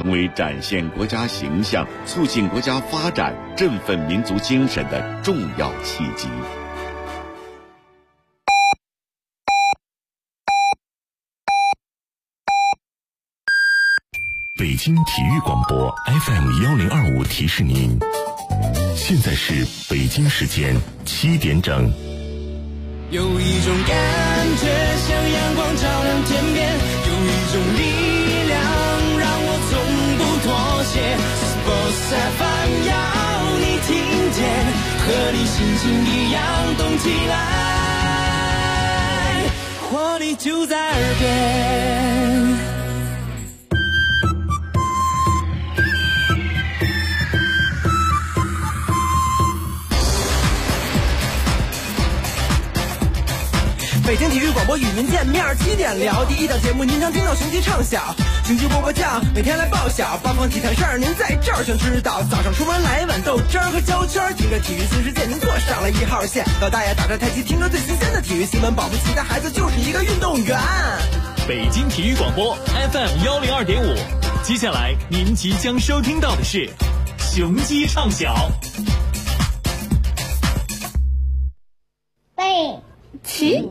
成为展现国家形象、促进国家发展、振奋民族精神的重要契机。 北京体育广播 FM1025提示您，现在是北京时间7点整。 有一种感觉像阳光照亮天边，有一种力量让我从不妥协。Sports FM 要你听见，和你心情一样动起来，活力就在耳边。北京体育广播与您见面，7点聊第一档节目，您常听到雄鸡唱晓，雄鸡播播叫，每天来报晓，八方体坛事儿您在这儿想知道。早上出门来碗豆汁儿和焦圈，听着体育新世界，您坐上了1号线。老大爷打着太极，听着最新鲜的体育新闻，保不齐的孩子就是一个运动员。 北京体育广播 FM102.5，接下来您即将收听到的是雄鸡唱晓。 背起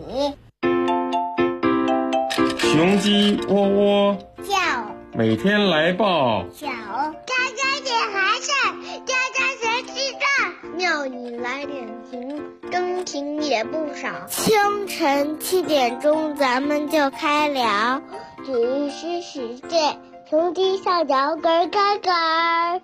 雄鸡窝窝叫， 每天来报小家家点孩子，家家谁知道，庙里来点情，真情也不少。清晨7点钟，咱们就开聊体育新世界，雄鸡上脚咯咯咯。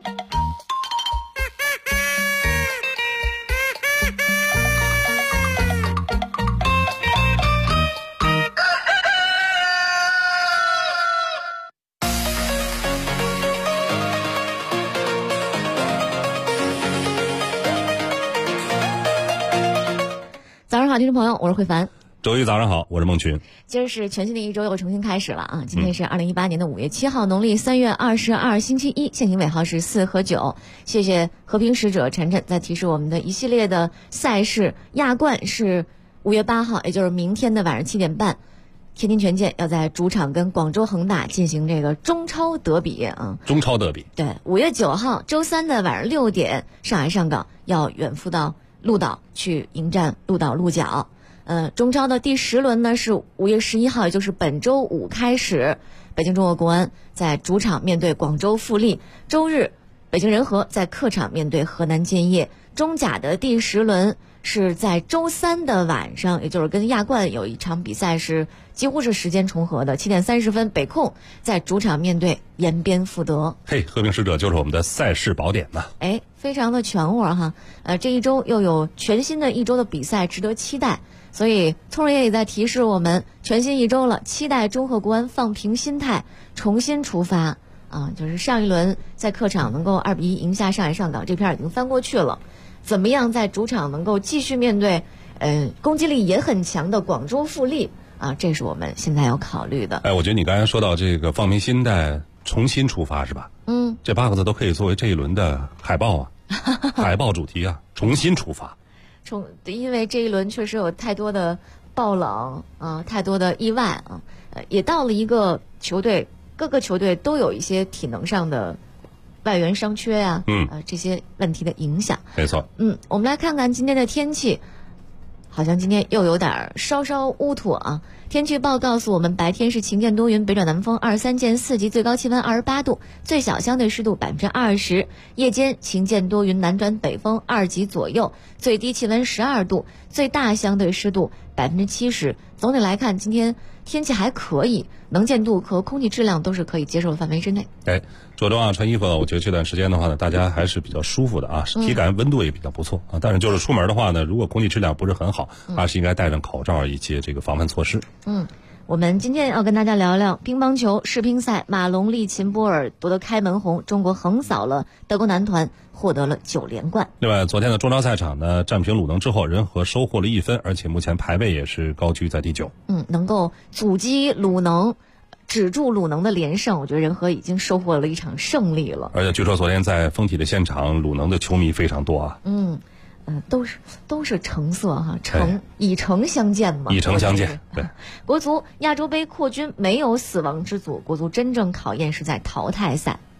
早上好，听众朋友，我是慧凡。 周一早上好，我是孟群。 今儿是全新的一周又重新开始了啊！今天是2018年的5月7号，农历3月22，星期一，限行尾号是4和9。谢谢和平使者晨晨在提示我们的一系列的赛事。亚冠是5月8号，也就是明天的晚上7点半，天津权健要在主场跟广州恒大进行这个中超德比啊。 中超德比。对 ，5月9号周三的晚上6点，上海上港要远赴到鹿岛去迎战鹿岛鹿角。中超的第10轮呢是5月11号，也就是本周五开始，北京中国国安在主场面对广州富力，周日北京人和在客场面对河南建业。中甲的第10轮是在周三的晚上，也就是跟亚冠有一场比赛是几乎是时间重合的，7点30分，北控在主场面对延边富德。 嘿，和平使者就是我们的赛事宝典呢。 非常的全乎哈。这一周又有全新的一周的比赛值得期待，所以聪儿爷也在提示我们，全新一周了，期待中赫国安放平心态，重新出发啊！就是上一轮在客场能够2-1赢下上海上港，这片已经翻过去了。怎么样在主场能够继续面对攻击力也很强的广州富力啊？这是我们现在要考虑的。 我觉得你刚才说到这个放平心态，重新出发是吧？这8个字都可以作为这一轮的海报啊，海报主题啊，重新出发。 因为这一轮确实有太多的爆冷啊，太多的意外啊，也到了一个球队，各个球队都有一些体能上的外援伤缺呀，这些问题的影响。 没错。 我们来看看今天的天气，好像今天又有点稍稍乌土啊。天气预报告诉我们，白天是晴间多云，北转南风23见4级，最高气温28度，最小相对湿度20%。夜间晴间多云，南转北风2级左右，最低气温12度，最大相对湿度70%。总体来看，今天天气还可以，能见度和空气质量都是可以接受的范围之内。 着装啊，穿衣服，我觉得这段时间的话呢，大家还是比较舒服的啊，体感温度也比较不错啊。但是就是出门的话呢，如果空气质量不是很好，还是应该戴上口罩以及这个防范措施。 我们今天要跟大家聊聊乒乓球世乒赛，马龙、利琴波尔夺得开门红，中国横扫了德国男团，获得了9连冠。 另外，昨天的中超赛场呢，战平鲁能之后，人和收获了1分，而且目前排位也是高居在第9。 能够阻击鲁能，止住鲁能的连胜，我觉得人和已经收获了一场胜利了。 而且据说昨天在封体的现场，鲁能的球迷非常多啊。 都是橙色哈，以橙相见嘛。 以橙相见，对。 国足亚洲杯扩军没有死亡之组，国足真正考验是在淘汰赛。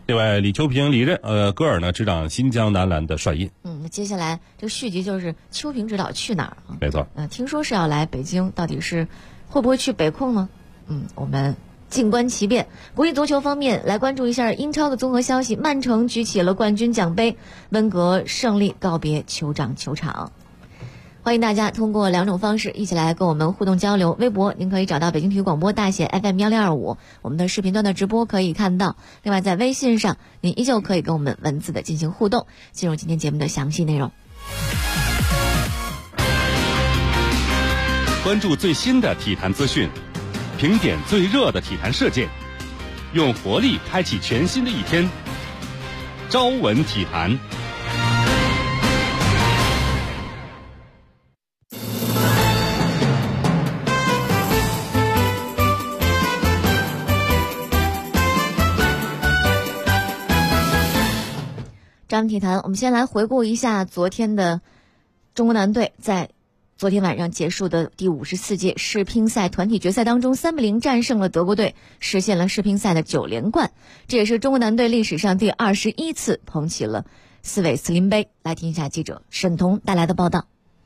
另外，李秋平离任，戈尔呢执掌新疆男篮的帅印。 接下来这个续集就是秋平指导去哪儿啊？ 没错。 听说是要来北京，到底是会不会去北控呢？我们静观其变。国际足球方面，来关注一下英超的综合消息。曼城举起了冠军奖杯，温格胜利告别酋长球场。欢迎大家通过2种方式一起来跟我们互动交流。微博您可以找到北京体育广播大写 FM1025，我们的视频端的直播可以看到。另外在微信上您依旧可以跟我们文字的进行互动。进入今天节目的详细内容， 关注最新的体坛资讯，评点最热的体坛事件，用活力开启全新的一天。朝闻体坛。 朝闻体坛，我们先来回顾一下昨天的中国男队在昨天晚上结束的第54届世乒赛团体决赛当中3-0战胜了德国队，实现了世乒赛的9连冠。这也是中国男队历史上第21次捧起了斯韦斯林杯。来听一下记者沈彤带来的报道。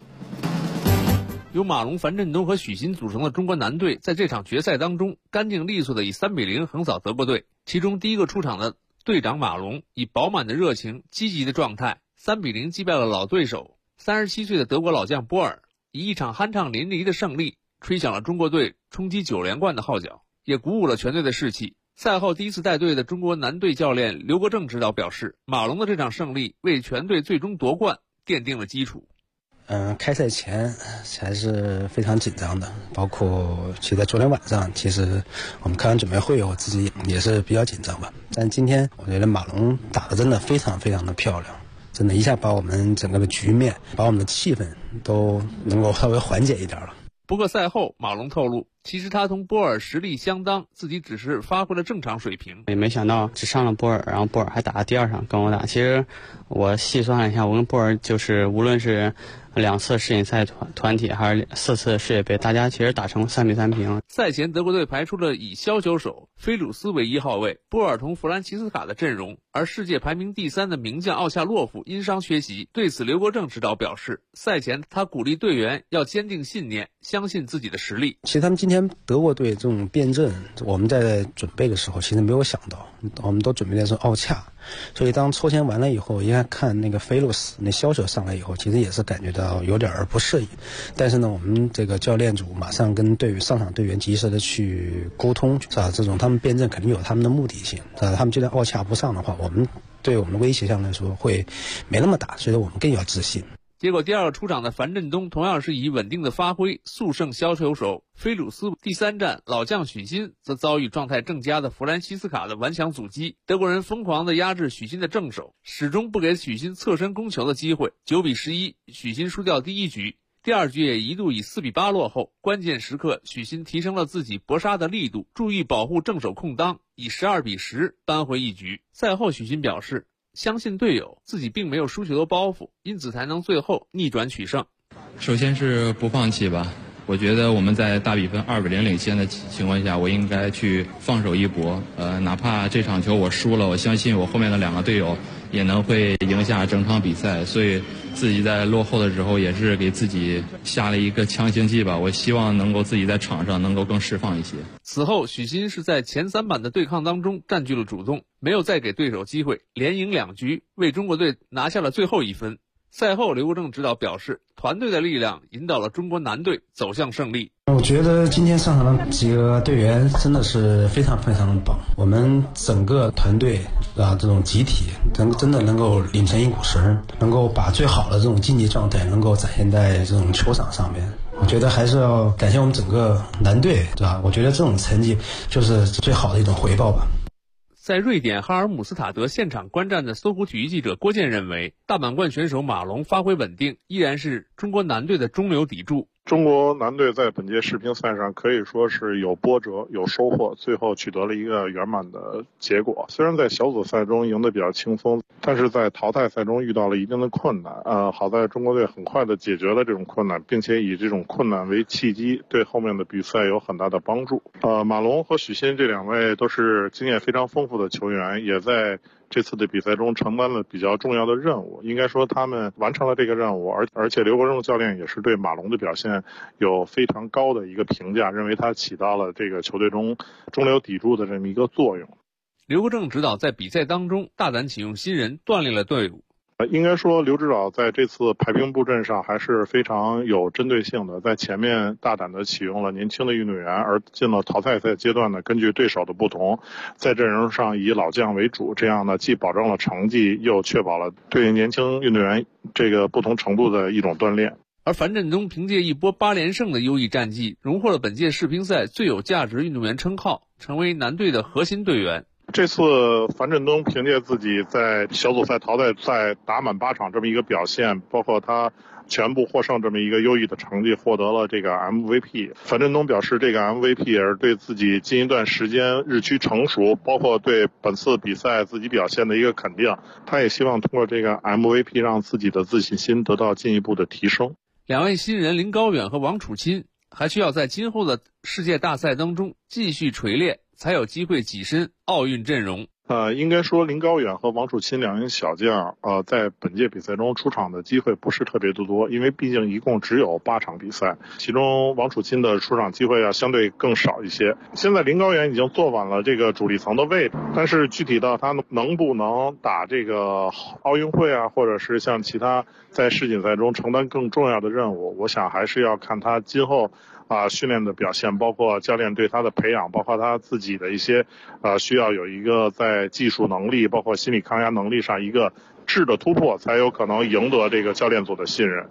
由马龙、樊振东和许昕组成的中国男队在这场决赛当中干净利索地以3-0横扫德国队。其中第一个出场的队长马龙以饱满的热情、积极的状态3-0击败了老对手。37岁的德国老将波尔以一场酣畅淋漓的胜利吹响了中国队冲击9连冠的号角，也鼓舞了全队的士气。赛后第一次带队的中国男队教练刘国正指导表示，马龙的这场胜利为全队最终夺冠奠定了基础。 开赛前还是非常紧张的，包括其实在昨天晚上，其实我们开完准备会，我自己也是比较紧张吧。但今天我觉得马龙打得真的非常非常的漂亮，真的一下把我们整个的局面，把我们的气氛都能够稍微缓解一点了。 不过赛后马龙透露，其实他同波尔实力相当，自己只是发挥了正常水平。 也没想到只上了波尔，然后波尔还打了第2场跟我打。其实我细算了一下，我跟波尔就是无论是2次世锦赛团体还是4次世界杯，大家其实打成3-3平。 赛前德国队排出了以削球手菲鲁斯为1号位，波尔同弗兰齐斯卡的阵容，而世界排名第3的名将奥恰洛夫因伤缺席。对此刘国正指导表示，赛前他鼓励队员要坚定信念，相信自己的实力。 其实他们今天德国队这种变阵，我们在准备的时候其实没有想到，我们都准备的是奥恰，所以当抽签完了以后，一看那个菲鲁斯那削球上来以后，其实也是感觉到有点不适应。但是呢，我们这个教练组马上跟上场队员及时的去沟通，是吧？这种他们变阵肯定有他们的目的性，他们就算奥恰不上的话，我们对我们的威胁上来说会没那么大，所以说我们更要自信。 结果第2个出场的樊振东同样是以稳定的发挥速胜削球手菲鲁斯。第3战老将许昕则遭遇状态正佳的弗兰西斯卡的顽强阻击，德国人疯狂地压制许昕的正手，始终不给许昕侧身攻球的机会。9-11，许昕输掉第1局，第2局也一度以4-8落后。关键时刻许昕提升了自己搏杀的力度，注意保护正手空当，以12-10扳回1局。赛后许昕表示，相信队友，自己并没有输球的包袱，因此才能最后逆转取胜。 首先是不放弃吧，我觉得我们在大比分2-0领先的情况下，我应该去放手一搏。哪怕这场球我输了，我相信我后面的2个队友也能会赢下整场比赛。所以自己在落后的时候，也是给自己下了一个强心剂吧。我希望能够自己在场上能够更释放一些。 此后许昕是在前3板的对抗当中占据了主动，没有再给对手机会，连赢2局，为中国队拿下了最后1分。赛后刘国正指导表示，团队的力量引导了中国男队走向胜利。 我觉得今天上场的几个队员真的是非常非常的棒，我们整个团队这种集体真的能够拧成一股绳，能够把最好的这种竞技状态能够展现在这种球场上面。我觉得还是要感谢我们整个男队，对吧？我觉得这种成绩就是最好的一种回报吧。 在瑞典哈尔姆斯塔德现场观战的搜狐体育记者郭健认为，大满贯选手马龙发挥稳定，依然是中国男队的中流砥柱。 中国男队在本届世乒赛上可以说是有波折有收获，最后取得了一个圆满的结果。虽然在小组赛中赢得比较轻松，但是在淘汰赛中遇到了一定的困难。好在中国队很快的解决了这种困难，并且以这种困难为契机，对后面的比赛有很大的帮助。马龙和许昕这两位都是经验非常丰富的球员，也在这次的比赛中承担了比较重要的任务，应该说他们完成了这个任务，而且刘国正教练也是对马龙的表现有非常高的一个评价，认为他起到了这个球队中中流砥柱的这么一个作用。 刘国正指导在比赛当中大胆启用新人，锻炼了队伍。 应该说刘指导在这次排兵布阵上还是非常有针对性的，在前面大胆的启用了年轻的运动员，而进了淘汰赛阶段呢，根据对手的不同，在阵容上以老将为主，这样呢既保证了成绩，又确保了对年轻运动员这个不同程度的一种锻炼。 而樊振东凭借一波8连胜的优异战绩，荣获了本届世乒赛最有价值运动员称号，成为男队的核心队员。 这次樊振东凭借自己在小组赛淘汰赛打满8场这么一个表现，包括他全部获胜这么一个优异的成绩，获得了这个 MVP。樊振东表示，这个 MVP 也是对自己近一段时间日趋成熟，包括对本次比赛自己表现的一个肯定。他也希望通过这个 MVP 让自己的自信心得到进一步的提升。 两位新人林高远和王楚钦还需要在今后的世界大赛当中继续锤炼，才有机会跻身奥运阵容。 应该说林高远和王楚钦两名小将，在本届比赛中出场的机会不是特别的多，因为毕竟一共只有8场比赛，其中王楚钦的出场机会要相对更少一些。现在林高远已经坐稳了这个主力层的位置，但是具体到他能不能打这个奥运会啊，或者是像其他在世锦赛中承担更重要的任务，我想还是要看他今后训练的表现，包括教练对他的培养，包括他自己的一些需要有一个在技术能力包括心理抗压能力上一个质的突破，才有可能赢得这个教练组的信任。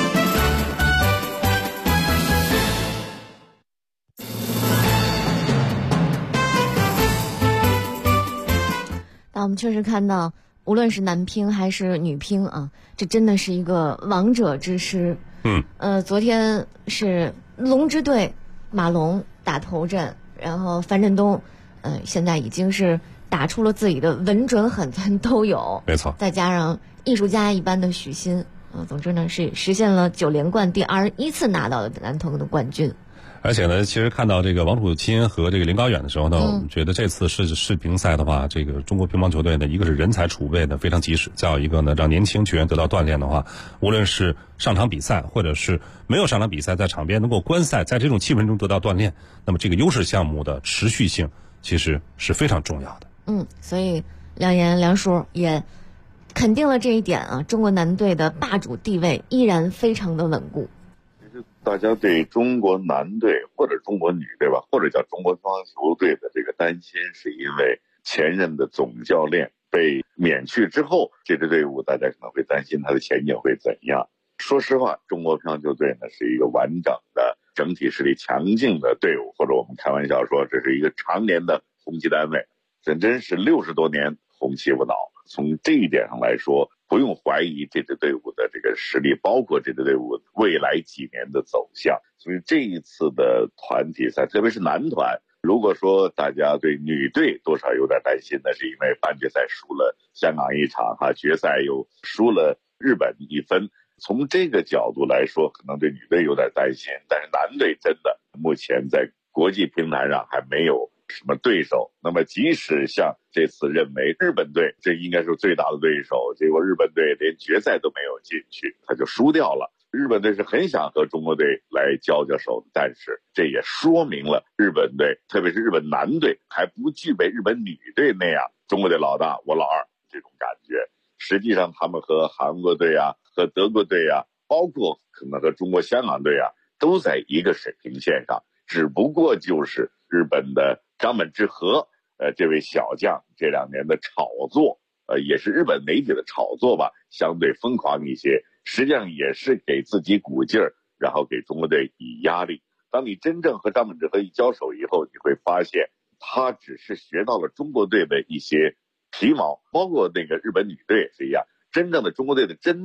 但我们确实看到，无论是男乒还是女乒啊，这真的是一个王者之师。昨天是龙之队马龙打头阵，然后樊振东现在已经是打出了自己的稳准狠钻都有， 没错， 再加上艺术家一般的许昕，总之呢是实现了9连冠，第21次拿到了男团的冠军。 而且呢，其实看到这个王楚钦和这个林高远的时候呢，我们觉得这次世乒赛的话，这个中国乒乓球队呢，一个是人才储备的非常及时，再有一个呢，让年轻球员得到锻炼的话，无论是上场比赛，或者是没有上场比赛，在场边能够观赛，在这种气氛中得到锻炼，那么这个优势项目的持续性其实是非常重要的。 所以梁叔也肯定了这一点啊，中国男队的霸主地位依然非常的稳固。 大家对中国男队或者中国女队吧，或者叫中国乒乓球队的这个担心，是因为前任的总教练被免去之后，这支队伍大家可能会担心他的前景会怎样。说实话，中国乒乓球队呢是一个完整的整体实力强劲的队伍，或者我们开玩笑说这是一个常年的红旗单位，真是60多年红旗不倒。从这一点上来说，不用怀疑这支队伍的这个实力，包括这支队伍未来几年的走向。所以这一次的团体赛，特别是男团，如果说大家对女队多少有点担心，那是因为半决赛输了香港一场决赛又输了日本1分。从这个角度来说，可能对女队有点担心，但是男队真的目前在国际乒坛上还没有什么对手。那么即使像这次认为日本队这应该是最大的对手，结果日本队连决赛都没有进去，他就输掉了。日本队是很想和中国队来交手，但是这也说明了日本队，特别是日本男队还不具备日本女队那样中国队老大我老二这种感觉。实际上他们和韩国队和德国队包括可能和中国香港队都在一个水平线上，只不过就是日本的张本智和这位小将这2年的炒作也是日本媒体的炒作吧，相对疯狂一些，实际上也是给自己鼓劲儿，然后给中国队以压力。当你真正和张本智和一交手以后，你会发现他只是学到了中国队的一些皮毛，包括那个日本女队也是一样，真正的中国队的真谛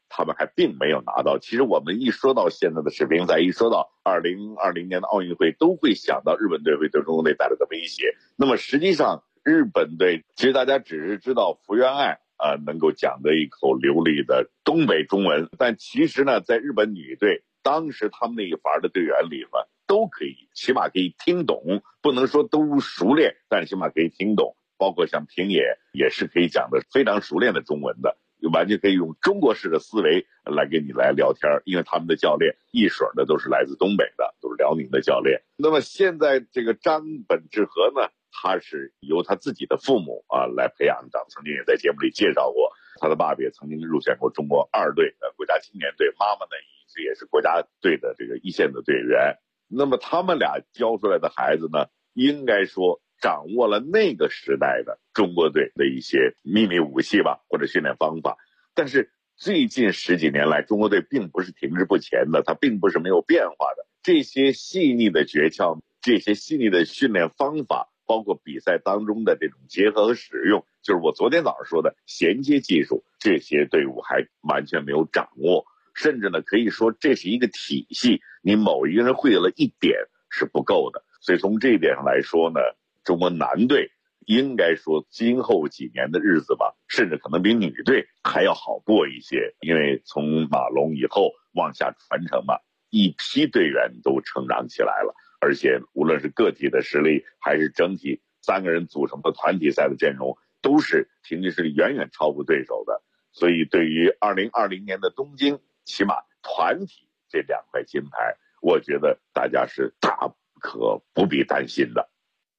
他们还并没有拿到。其实我们一说到现在的世乒赛，一说到2020年的奥运会，都会想到日本队会对中国队带来的威胁。那么实际上日本队其实大家只是知道福原爱能够讲得一口流利的东北中文，但其实呢，在日本女队当时他们那一伐的队员里面都可以，起码可以听懂，不能说都熟练，但是起码可以听懂。包括像平野也是可以讲的非常熟练的中文的，完全可以用中国式的思维来跟你来聊天，因为他们的教练一水的都是来自东北的，都是辽宁的教练。那么现在这个张本智和呢，他是由他自己的父母来培养的，曾经也在节目里介绍过，他的爸爸也曾经入选过中国2队的国家青年队，妈妈呢一直也是国家队的这个一线的队员。那么他们俩教出来的孩子呢，应该说掌握了那个时代的中国队的一些秘密武器吧，或者训练方法。但是最近10几年来，中国队并不是停滞不前的，它并不是没有变化的。这些细腻的诀窍，这些细腻的训练方法，包括比赛当中的这种结合和使用，就是我昨天早上说的衔接技术，这些队伍还完全没有掌握。甚至呢，可以说这是一个体系，你某一个人会了一点是不够的。所以从这一点上来说呢，中国男队应该说今后几年的日子吧，甚至可能比女队还要好过一些，因为从马龙以后往下传承嘛，一批队员都成长起来了，而且无论是个体的实力还是整体3个人组成的团体赛的阵容，都是平均实力远远超过对手的。所以对于2020年的东京，起码团体这2块金牌，我觉得大家是大可不必担心的。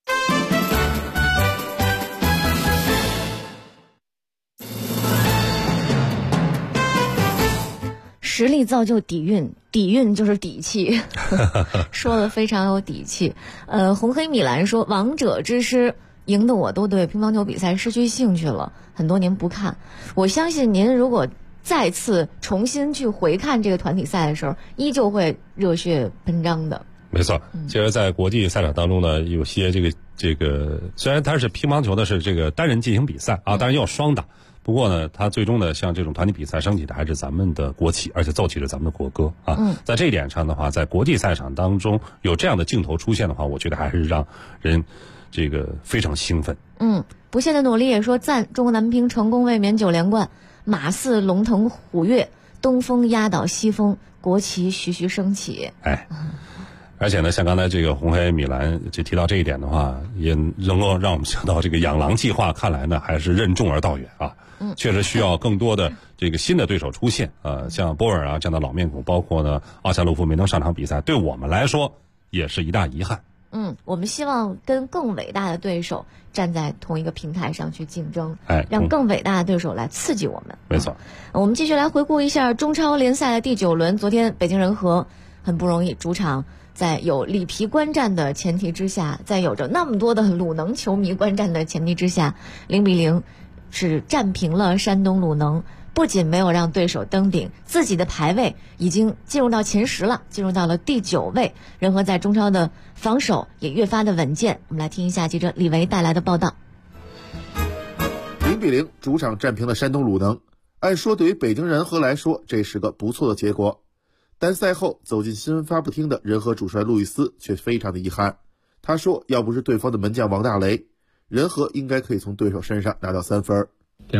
实力造就底蕴，底蕴就是底气，说的非常有底气。红黑米兰说，王者之师赢得我都对乒乓球比赛失去兴趣了，很多年不看。我相信您如果再次重新去回看这个团体赛的时候，依旧会热血喷张的。 没错，其实在国际赛场当中呢，有些这个虽然它是乒乓球的是这个单人进行比赛啊，当然也有双打，不过呢，它最终呢，像这种团体比赛升起的还是咱们的国旗，而且奏起着咱们的国歌啊。在这一点上的话，在国际赛场当中有这样的镜头出现的话，我觉得还是让人这个非常兴奋。 不懈的努力也说赞中国男乒成功卫冕9连冠，马似龙腾虎跃，东风压倒西风，国旗徐徐升起。 而且呢，像刚才这个红黑米兰就提到这一点的话，也能够让我们想到这个养狼计划，看来呢还是任重而道远啊。确实需要更多的这个新的对手出现像波尔这样的老面孔，包括呢奥夏洛夫没能上场比赛，对我们来说也是一大遗憾。 我们希望跟更伟大的对手站在同一个平台上去竞争，让更伟大的对手来刺激我们。 没错。 我们继续来回顾一下中超联赛的第9轮，昨天北京人和很不容易主场，在有里皮观战的前提之下，在有着那么多的鲁能球迷观战的前提之下，0-0是战平了山东鲁能，不仅没有让对手登顶，自己的排位已经进入到前10了，进入到了第9位。人和在中超的防守也越发的稳健。我们来听一下记者李维带来的报道。 0-0主场战平了山东鲁能，按说对于北京人和来说，这是个不错的结果。但赛后走进新闻发布厅的人和主帅路易斯却非常的遗憾。他说，要不是对方的门将王大雷，人和应该可以从对手身上拿到3分。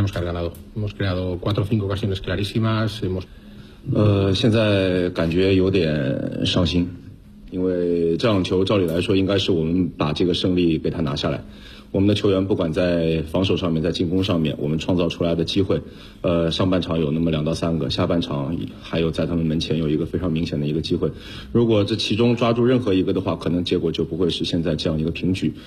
现在感觉有点伤心，因为这场球照理来说应该是我们把这个胜利给他拿下来。我们的球员不管在防守上面，在进攻上面，我们创造出来的机会，上半场有那么2到3个，下半场还有在他们门前有一个非常明显的一个机会。如果这其中抓住任何一个的话，可能结果就不会是现在这样一个平局。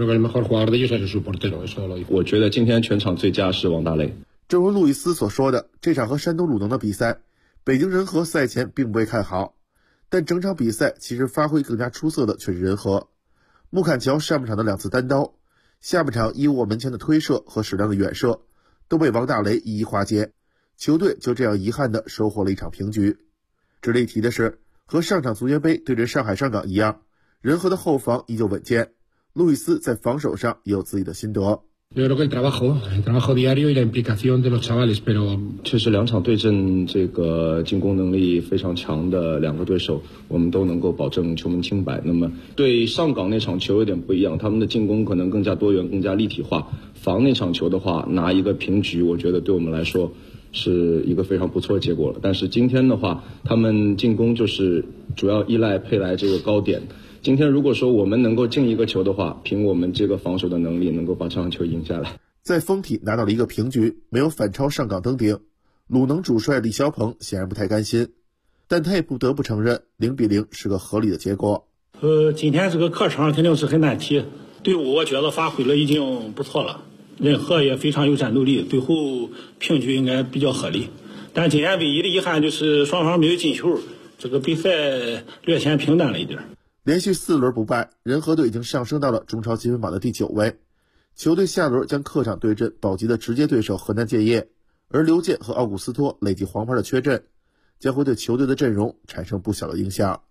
我觉得今天全场最佳是王大雷。 正如路易斯所说的，这场和山东鲁能的比赛，北京人和赛前并不被看好，但整场比赛其实发挥更加出色的却是人和。穆坎乔上半场的2次单刀，下半场伊沃门前的推射和适量的远射都被王大雷一一化解，球队就这样遗憾地收获了一场平局。值得一提的是，和上场足协杯对阵上海上港一样，人和的后防依旧稳健，路易斯在防守上也有自己的心得。 确实2场对阵这个进攻能力非常强的2个对手，我们都能够保证球门清白。那么对上港那场球有点不一样，他们的进攻可能更加多元、更加立体化。防那场球的话，拿一个平局，我觉得对我们来说是一个非常不错的结果了。但是今天的话，他们进攻就是主要依赖佩莱这个高点。今天如果说我们能够进一个球的话，凭我们这个防守的能力，能够把这场球赢下来。 在封体拿到了一个平局，没有反超上港登顶，鲁能主帅李霄鹏显然不太甘心，但他也不得不承认0-0是个合理的结果。 今天这个客场肯定是很难踢，队伍我觉得发挥了已经不错了，任和也非常有战斗力，最后平局应该比较合理。但今天唯一的遗憾就是双方没有进球，这个比赛略显平淡了一点。 连续4轮不败，人和队已经上升到了中超积分榜的第9位。球队下轮将客场对阵保级的直接对手河南建业，而刘健和奥古斯托累计黄牌的缺阵，将会对球队的阵容产生不小的影响。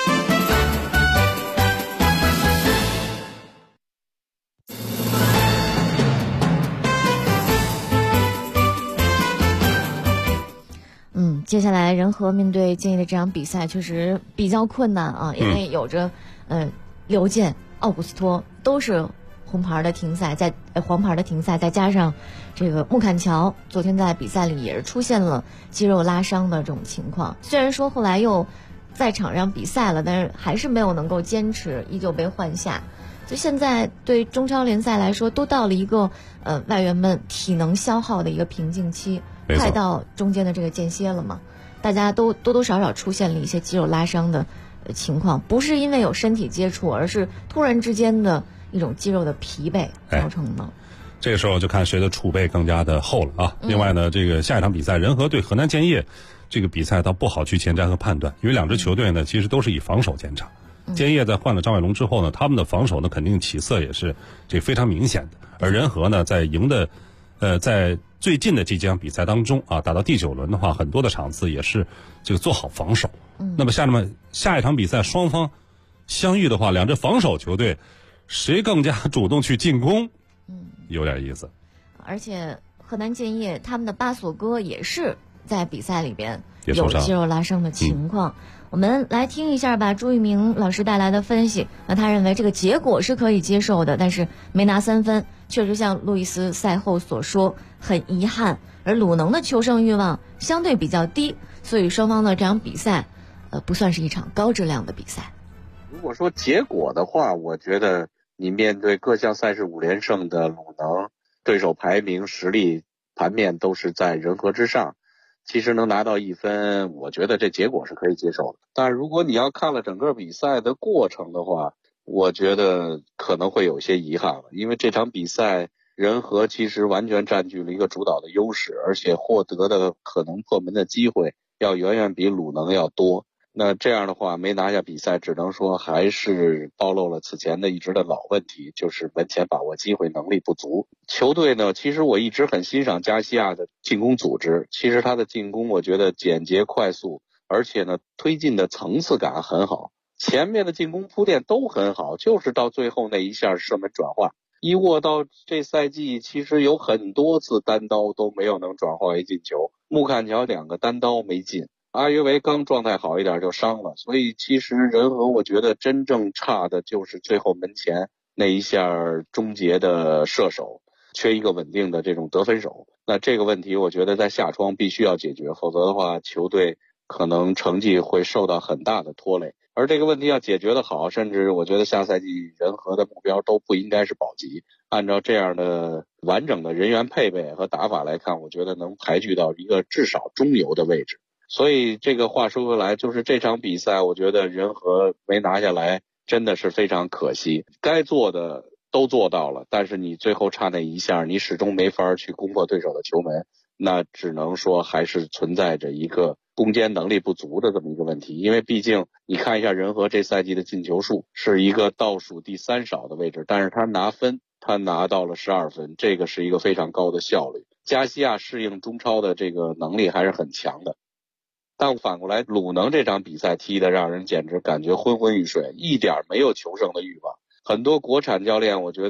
接下来人和面对建业的这场比赛确实比较困难啊，因为有着刘健、奥古斯托都是黄牌的停赛，再加上这个穆坎乔昨天在比赛里也是出现了肌肉拉伤的这种情况，虽然说后来又在场上比赛了，但是还是没有能够坚持，依旧被换下。就现在对中超联赛来说，都到了一个外援们体能消耗的一个瓶颈期，快到中间的这个间歇了嘛，大家都多多少少出现了一些肌肉拉伤的情况，不是因为有身体接触，而是突然之间的一种肌肉的疲惫造成的。 这个时候就看谁的储备更加的厚了啊。另外呢，这个下一场比赛人和对河南建业，这个比赛倒不好去前瞻和判断，因为2支球队呢其实都是以防守见长。建业在换了张伟龙之后呢，他们的防守呢肯定起色也是这非常明显的。而人和呢在在最近的这几场比赛当中啊，打到第9轮的话，很多的场次也是这个做好防守。那么下一场比赛双方相遇的话，2支防守球队谁更加主动去进攻，有点意思。 而且河南建业他们的巴索戈也是在比赛里边有肌肉拉伤的情况。我们来听一下吧，朱一鸣老师带来的分析。那他认为这个结果是可以接受的，但是没拿3分，确实像路易斯赛后所说，很遗憾。而鲁能的求胜欲望相对比较低，所以双方的这场比赛，不算是一场高质量的比赛。 如果说结果的话，我觉得你面对各项赛事5连胜的鲁能，对手排名实力盘面都是在人和之上。其实能拿到1分，我觉得这结果是可以接受的。但如果你要看了整个比赛的过程的话，我觉得可能会有些遗憾了，因为这场比赛人和其实完全占据了一个主导的优势，而且获得的可能破门的机会要远远比鲁能要多。那这样的话没拿下比赛，只能说还是暴露了此前的一直的老问题，就是门前把握机会能力不足。球队呢，其实我一直很欣赏加西亚的进攻组织，其实他的进攻我觉得简洁快速，而且呢推进的层次感很好，前面的进攻铺垫都很好，就是到最后那一下射门转化。一握到这赛季其实有很多次单刀都没有能转化为进球，穆坎乔2个单刀没进，阿约维刚状态好一点就伤了，所以其实人和我觉得真正差的就是最后门前那一下终结的射手，缺一个稳定的这种得分手。那这个问题我觉得在夏窗必须要解决，否则的话球队可能成绩会受到很大的拖累。而这个问题要解决的好，甚至我觉得下赛季人和的目标都不应该是保级。按照这样的完整的人员配备和打法来看，我觉得能排序到一个至少中游的位置。所以这个话说回来，就是这场比赛我觉得人和没拿下来真的是非常可惜，该做的都做到了，但是你最后差那一下，你始终没法去攻破对手的球门，那只能说还是存在着一个攻坚能力不足的这么一个问题。因为毕竟你看一下人和这赛季的进球数是一个倒数第3少的位置，但是他拿分他拿到了12分，这个是一个非常高的效率。加西亚适应中超的这个能力还是很强的。但反过来鲁能这场比赛踢得让人简直感觉昏昏欲睡，一点没有求胜的欲望。很多国产教练我觉得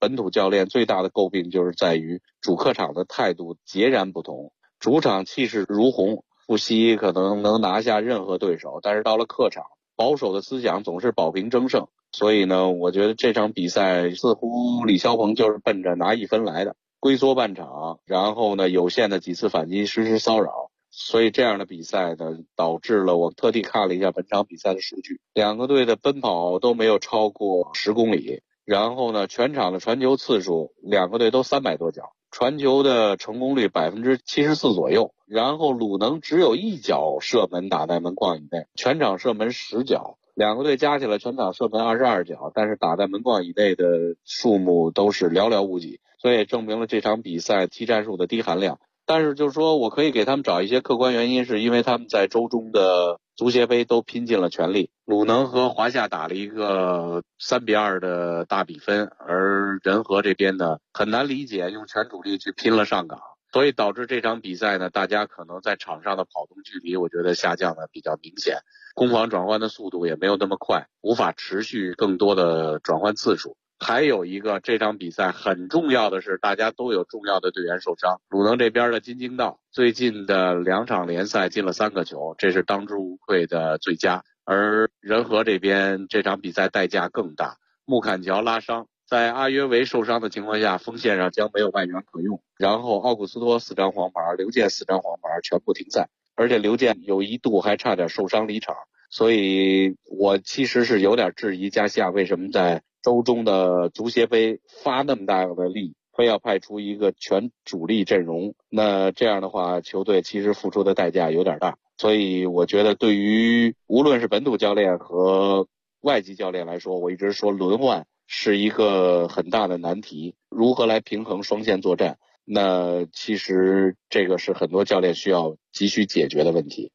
本土教练最大的诟病就是在于主客场的态度截然不同。主场气势如虹，富西可能能拿下任何对手，但是到了客场，保守的思想总是保平争胜。所以呢，我觉得这场比赛似乎李霄鹏就是奔着拿1分来的，龟缩半场，然后呢有限的几次反击实施骚扰。所以这样的比赛呢，导致了我特地看了一下本场比赛的数据，两个队的奔跑都没有超过10公里，然后呢全场的传球次数两个队都300多脚，传球的成功率74%左右，然后鲁能只有1脚射门打在门框以内，全场射门10脚，两个队加起来全场射门22脚，但是打在门框以内的数目都是寥寥无几，所以也证明了这场比赛踢战术的低含量。但是就是说我可以给他们找一些客观原因，是因为他们在周中的足协杯都拼尽了全力，鲁能和华夏打了一个3-2的大比分，而仁和这边呢很难理解用全主力去拼了上港，所以导致这场比赛呢，大家可能在场上的跑动距离我觉得下降的比较明显，攻防转换的速度也没有那么快，无法持续更多的转换次数。还有一个，这场比赛很重要的是大家都有重要的队员受伤，鲁能这边的金京道最近的2场联赛进了3个球，这是当之无愧的最佳，而仁和这边这场比赛代价更大，穆坎乔拉伤，在阿约维受伤的情况下，锋线上将没有外援可用，然后奥古斯托4张黄牌，刘健4张黄牌全部停赛，而且刘健有一度还差点受伤离场，所以我其实是有点质疑加西亚为什么在周中的足协杯发那么大的力，非要派出一个全主力阵容，那这样的话球队其实付出的代价有点大，所以我觉得对于无论是本土教练和外籍教练来说，我一直说轮换是一个很大的难题，如何来平衡双线作战，那其实这个是很多教练需要急需解决的问题。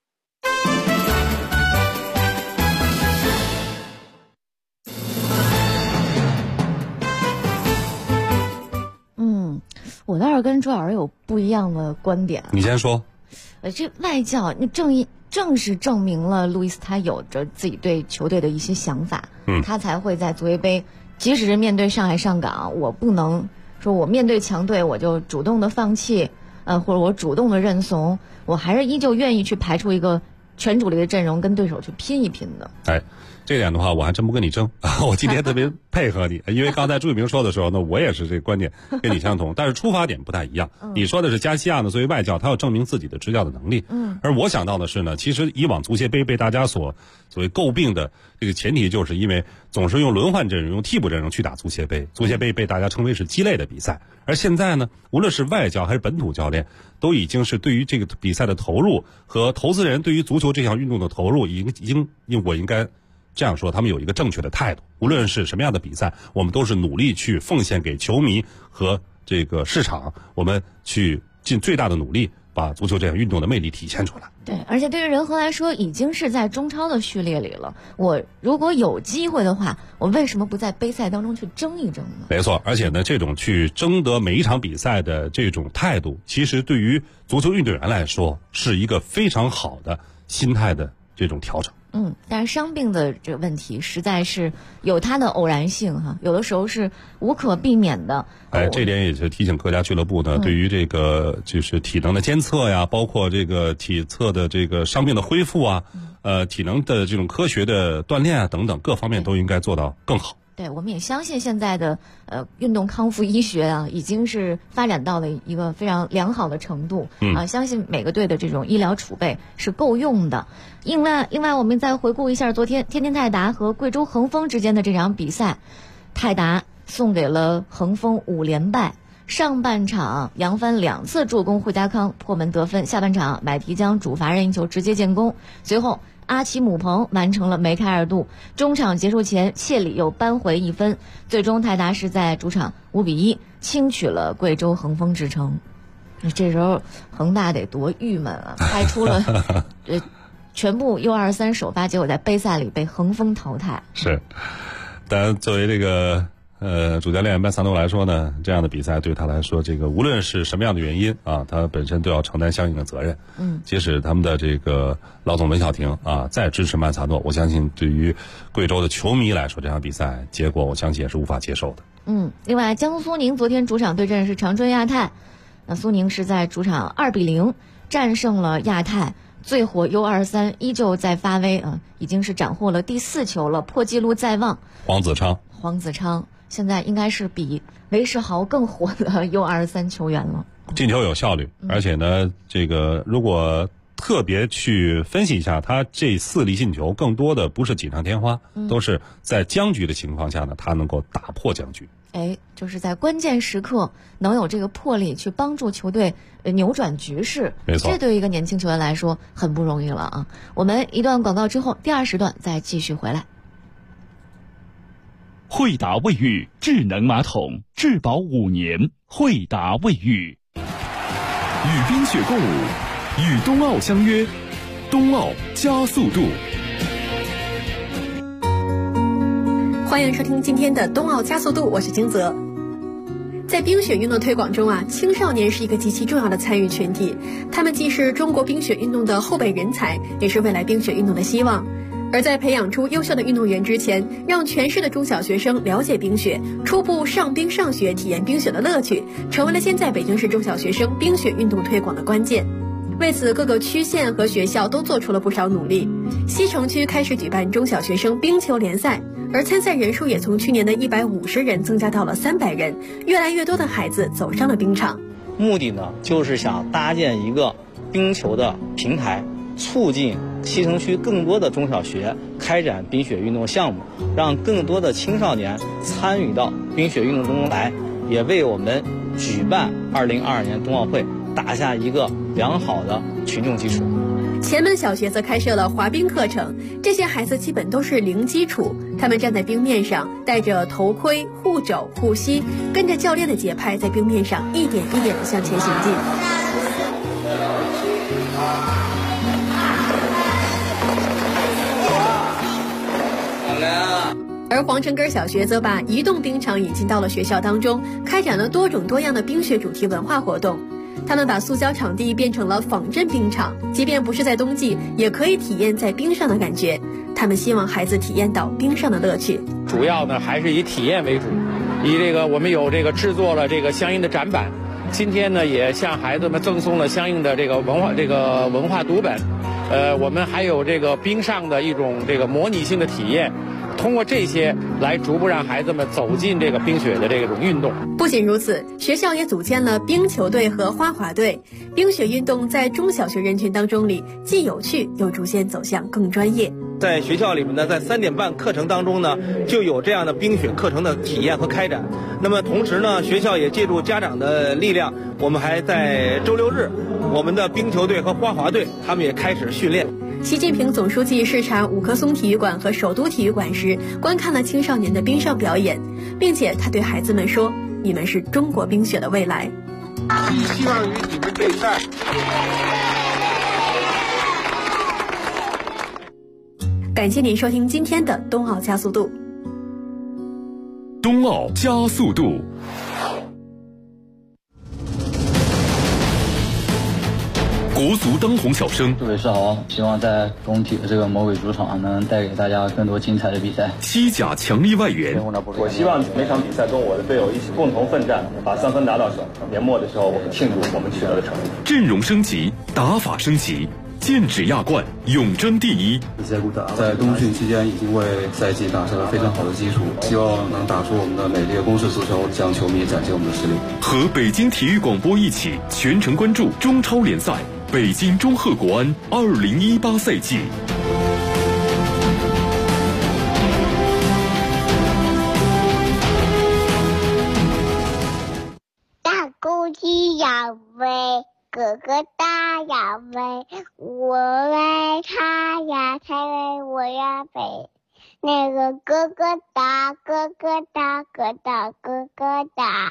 我倒是跟朱老师有不一样的观点。 你先说。 这外教正是证明了路易斯他有着自己对球队的一些想法，他才会在足协杯，即使是面对上海上港，我不能说我面对强队我就主动的放弃，或者我主动的认怂，我还是依旧愿意去排出一个全主力的阵容跟对手去拼一拼的。 哎，这点的话我还真不跟你争我今天特别配合你，因为刚才朱宇明说的时候呢，我也是这个观点跟你相同，但是出发点不太一样。你说的是加西亚呢作为外教他要证明自己的执教的能力，而我想到的是呢，其实以往足协杯被大家所谓诟病的这个前提，就是因为总是用轮换阵容用替补阵容去打足协杯，足协杯被大家称为是鸡肋的比赛，而现在呢，无论是外教还是本土教练，都已经是对于这个比赛的投入和投资人对于足球这项运动的投入已经我应该这样说，他们有一个正确的态度，无论是什么样的比赛，我们都是努力去奉献给球迷和这个市场，我们去尽最大的努力把足球这项运动的魅力体现出来。 对，而且对于仁和来说已经是在中超的序列里了，我如果有机会的话，我为什么不在杯赛当中去争一争呢？ 没错，而且呢，这种去争得每一场比赛的这种态度，其实对于足球运动员来说是一个非常好的心态的这种调整。 但是伤病的这个问题实在是有它的偶然性哈，有的时候是无可避免的。 这点也是提醒各家俱乐部呢，对于这个就是体能的监测呀，包括这个体测的这个伤病的恢复啊，体能的这种科学的锻炼啊等等各方面都应该做到更好。 对，我们也相信现在的运动康复医学啊，已经是发展到了一个非常良好的程度相信每个队的这种医疗储备是够用的。另外我们再回顾一下昨天天津泰达和贵州恒丰之间的这场比赛，泰达送给了恒丰5连败。上半场杨帆2次助攻惠家康破门得分，下半场买提将主罚任意球直接建功，随后阿奇姆彭完成了梅开2度，中场结束前切里又扳回1分，最终泰达是在主场5-1轻取了贵州恒丰之城。这时候恒大得多郁闷啊，开出了全部U23首发，结果在杯赛里被恒丰淘汰。 是，当然作为这个主教练班萨诺来说呢，这样的比赛对他来说，这个无论是什么样的原因啊，他本身都要承担相应的责任。即使他们的这个老总文晓婷啊再支持曼萨诺，我相信对于贵州的球迷来说，这场比赛结果我相信也是无法接受的。 另外，江苏宁昨天主场对阵是长春亚泰，那苏宁是在主场2-0战胜了亚泰。最火 U23 依旧在发威已经是斩获了第4球了，破纪录在望。 黄子昌现在应该是比韦世豪更火的 U23 球员了。 进球有效率，而且呢，这个如果特别去分析一下，他这4粒进球更多的不是锦上添花，都是在僵局的情况下呢，他能够打破僵局。 就是在关键时刻能有这个魄力去帮助球队扭转局势， 没错， 这对于一个年轻球员来说很不容易了啊！我们一段广告之后，第2时段再继续回来。 惠达卫浴智能马桶，质保5年。惠达卫浴与冰雪共舞，与冬奥相约，冬奥加速度。 欢迎收听今天的冬奥加速度，我是金泽。在冰雪运动推广中青少年是一个极其重要的参与群体，他们既是中国冰雪运动的后备人才，也是未来冰雪运动的希望。而在培养出优秀的运动员之前，让全市的中小学生了解冰雪，初步上冰上雪，体验冰雪的乐趣，成为了现在北京市中小学生冰雪运动推广的关键。为此，各个区县和学校都做出了不少努力。西城区开始举办中小学生冰球联赛，而参赛人数也从去年的150人增加到了300人，越来越多的孩子走上了冰场。 目的呢，就是想搭建一个冰球的平台，促进西城区更多的中小学开展冰雪运动项目，让更多的青少年参与到冰雪运动中来，也为我们举办2022年冬奥会打下一个良好的群众基础。 前门小学则开设了滑冰课程，这些孩子基本都是零基础，他们站在冰面上，戴着头盔、护肘、护膝，跟着教练的节拍，在冰面上一点一点地向前行进。而黄城根小学则把移动冰场引进到了学校当中，开展了多种多样的冰雪主题文化活动。他们把塑胶场地变成了仿真冰场，即便不是在冬季，也可以体验在冰上的感觉。他们希望孩子体验到冰上的乐趣。 主要呢还是以体验为主，我们有制作了相应的展板，今天呢也向孩子们赠送了相应的文化读本，我们还有冰上的一种模拟性的体验。通过这些来逐步让孩子们走进冰雪的这种运动。 不仅如此，学校也组建了冰球队和花滑队。冰雪运动在中小学人群当中既有趣又逐渐走向更专业。 在学校里面呢，在3点半课程当中呢，就有这样的冰雪课程的体验和开展。那么同时呢，学校也借助家长的力量，我们还在周6日，我们的冰球队和花滑队他们也开始训练。 习近平总书记视察五棵松体育馆和首都体育馆时，观看了青少年的冰上表演，并且他对孩子们说：“你们是中国冰雪的未来。” 寄希望于你们这一代。 感谢您收听今天的冬奥加速度。 冬奥加速度。国足当红小生， 各位是好，希望在工体的魔鬼主场能带给大家更多精彩的比赛。 西甲强力外援， 我希望每场比赛跟我的队友一起共同奋战，把3分拿到手。年末的时候，我们庆祝我们取得的成绩。 阵容升级，打法升级，剑指亚冠，永争第一。 在冬训期间已经为赛季打下了非常好的基础，希望能打出我们的美丽的攻势足球，向球迷展现我们的实力。 和北京体育广播一起全程关注中超联赛。北京中赫国安2018赛季。 大公鸡要飞，哥哥大要飞，我为他呀，才为我呀飞。那个哥哥大，哥哥大，哥大哥哥大。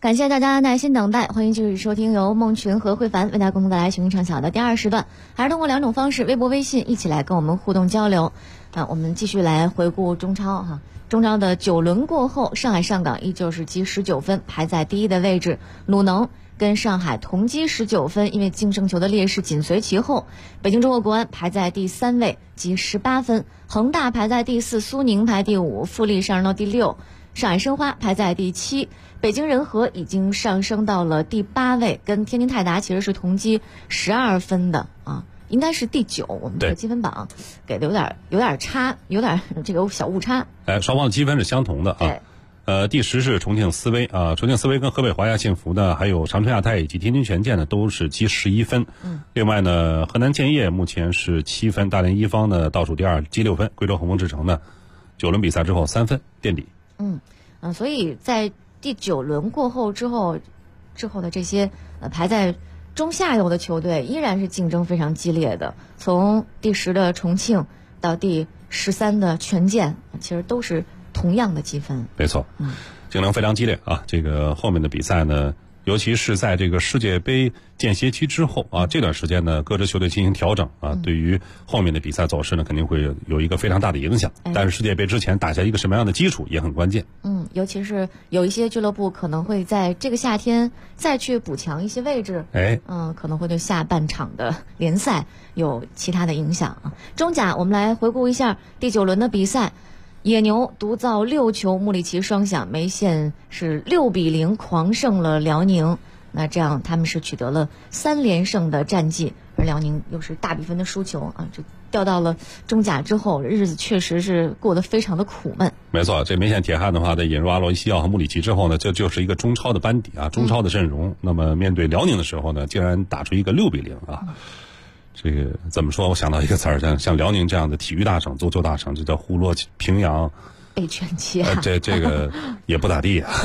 感谢大家耐心等待，欢迎继续收听由孟群和慧凡为大家共同带来群唱小的第2时段，还是通过2种方式，微博、微信一起来跟我们互动交流。我们继续来回顾中超哈。中超的9轮过后，上海上港依旧是积19分，排在第1的位置。鲁能跟上海同积19分，因为净胜球的劣势紧随其后。北京中国国安排在第3位，积18分。恒大排在第4，苏宁排第5，富力上升到第6，上海申花排在第7。北京人和已经上升到了第8位，跟天津泰达其实是同积12分的啊，应该是第9。我们这个积分榜给的有点差，有点这个小误差。 双方的积分是相同的啊。第10是重庆斯威啊，重庆斯威跟河北华夏幸福呢，还有长春亚泰以及天津权健呢，都是积11分。另外呢，河南建业目前是7分，大连一方呢倒数第2，积6分，贵州恒丰智诚呢9轮比赛之后3分垫底。 所以在第9轮过后之后的这些排在中下游的球队依然是竞争非常激烈的，从第10的重庆到第13的权健，其实都是同样的积分。 没错，竞争非常激烈啊！这个后面的比赛呢，尤其是在这个世界杯间歇期之后啊，这段时间呢，各支球队进行调整啊，对于后面的比赛走势呢，肯定会有一个非常大的影响。但是世界杯之前打下一个什么样的基础也很关键。 尤其是有一些俱乐部可能会在这个夏天再去补强一些位置，可能会对下半场的联赛有其他的影响啊。中甲我们来回顾一下第9轮的比赛。野牛独造6球，穆里奇双响，梅县是6-0狂胜了辽宁，那这样他们是取得了3连胜的战绩，而辽宁又是大比分的输球啊，这掉到了中甲之后，日子确实是过得非常的苦闷。 没错，这梅县铁汉的话，在引入阿罗伊西奥和穆里奇之后呢，这就是一个中超的班底啊，中超的阵容。那么面对辽宁的时候呢，竟然打出一个6-0啊。这个怎么说？我想到一个词儿，像辽宁这样的体育大省、足球大省，这叫虎落平阳， 被全欺啊。 这个也不咋地啊。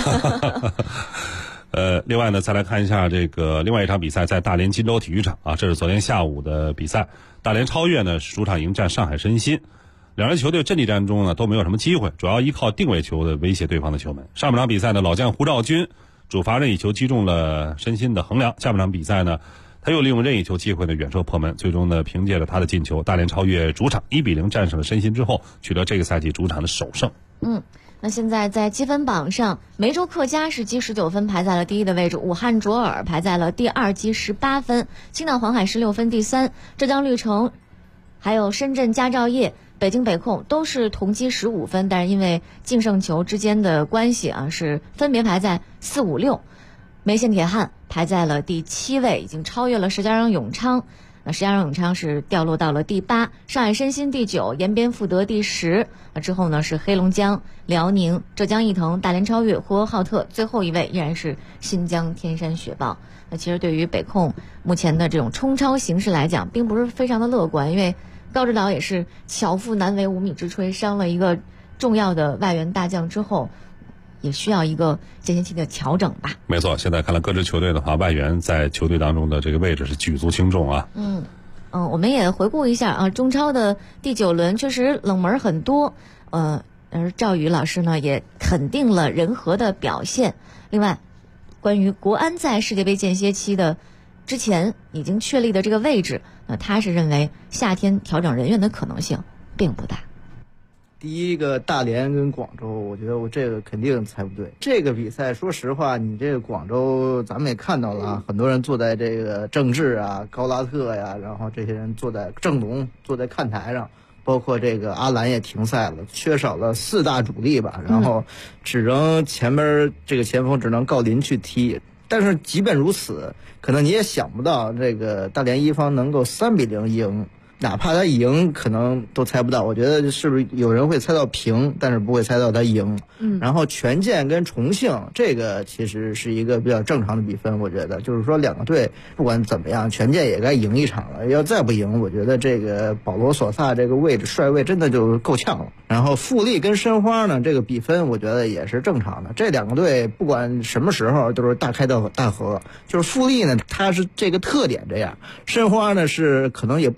另外呢，再来看一下这个另外一场比赛，在大连金州体育场啊，这是昨天下午的比赛。大连超越呢是主场迎战上海申鑫，两支球队阵地战中呢都没有什么机会，主要依靠定位球的威胁对方的球门。上半场比赛呢，老将胡兆军主罚任意球击中了申鑫的横梁，下半场比赛呢，他又利用任意球机会呢远射破门，最终呢凭借着他的进球，大连超越主场1-0战胜了申鑫之后，取得这个赛季主场的首胜。 那现在在积分榜上，梅州客家是积19分，排在了第1的位置；武汉卓尔排在了第2，积18分；青岛黄海16分，第3；浙江绿城，还有深圳佳兆业、北京北控都是同积15分，但是因为净胜球之间的关系啊，是分别排在4、5、6。梅县铁汉排在了第7位，已经超越了石家庄永昌。那石家庄永昌是掉落到了第8，上海申鑫第9，延边富德第10。之后呢是黑龙江、辽宁、浙江毅腾、大连超越、呼和浩特，最后一位依然是新疆天山雪豹。那其实对于北控目前的这种冲超形势来讲，并不是非常的乐观，因为高指导也是巧妇难为无米之炊，伤了一个重要的外援大将之后，也需要一个间歇期的调整吧。 没错，现在看来各支球队的话，外援在球队当中的这个位置是举足轻重啊。 我们也回顾一下啊，中超的第9轮确实冷门很多，而赵宇老师呢也肯定了人和的表现。另外，关于国安在世界杯间歇期的之前已经确立的这个位置，他是认为夏天调整人员的可能性并不大。 第一个大连跟广州，我觉得我这个肯定猜不对。这个比赛说实话，你这个广州咱们也看到了啊，很多人坐在这个郑智啊、高拉特呀，然后这些人坐在郑龙坐在看台上，包括这个阿兰也停赛了，缺少了4大主力吧，然后只能前边这个前锋只能郜林去踢。但是即便如此，可能你也想不到这个大连一方能够3-0赢。哪怕他赢，可能都猜不到。我觉得是不是有人会猜到平，但是不会猜到他赢。然后权健跟重庆，这个其实是一个比较正常的比分。我觉得就是说两个队不管怎么样，权健也该赢一场了。要再不赢，我觉得这个保罗索萨这个位置帅位真的就够呛了。然后富力跟申花呢，这个比分我觉得也是正常的。这两个队不管什么时候都是大开大合。就是富力呢，它是这个特点这样；申花呢是可能也不想这样。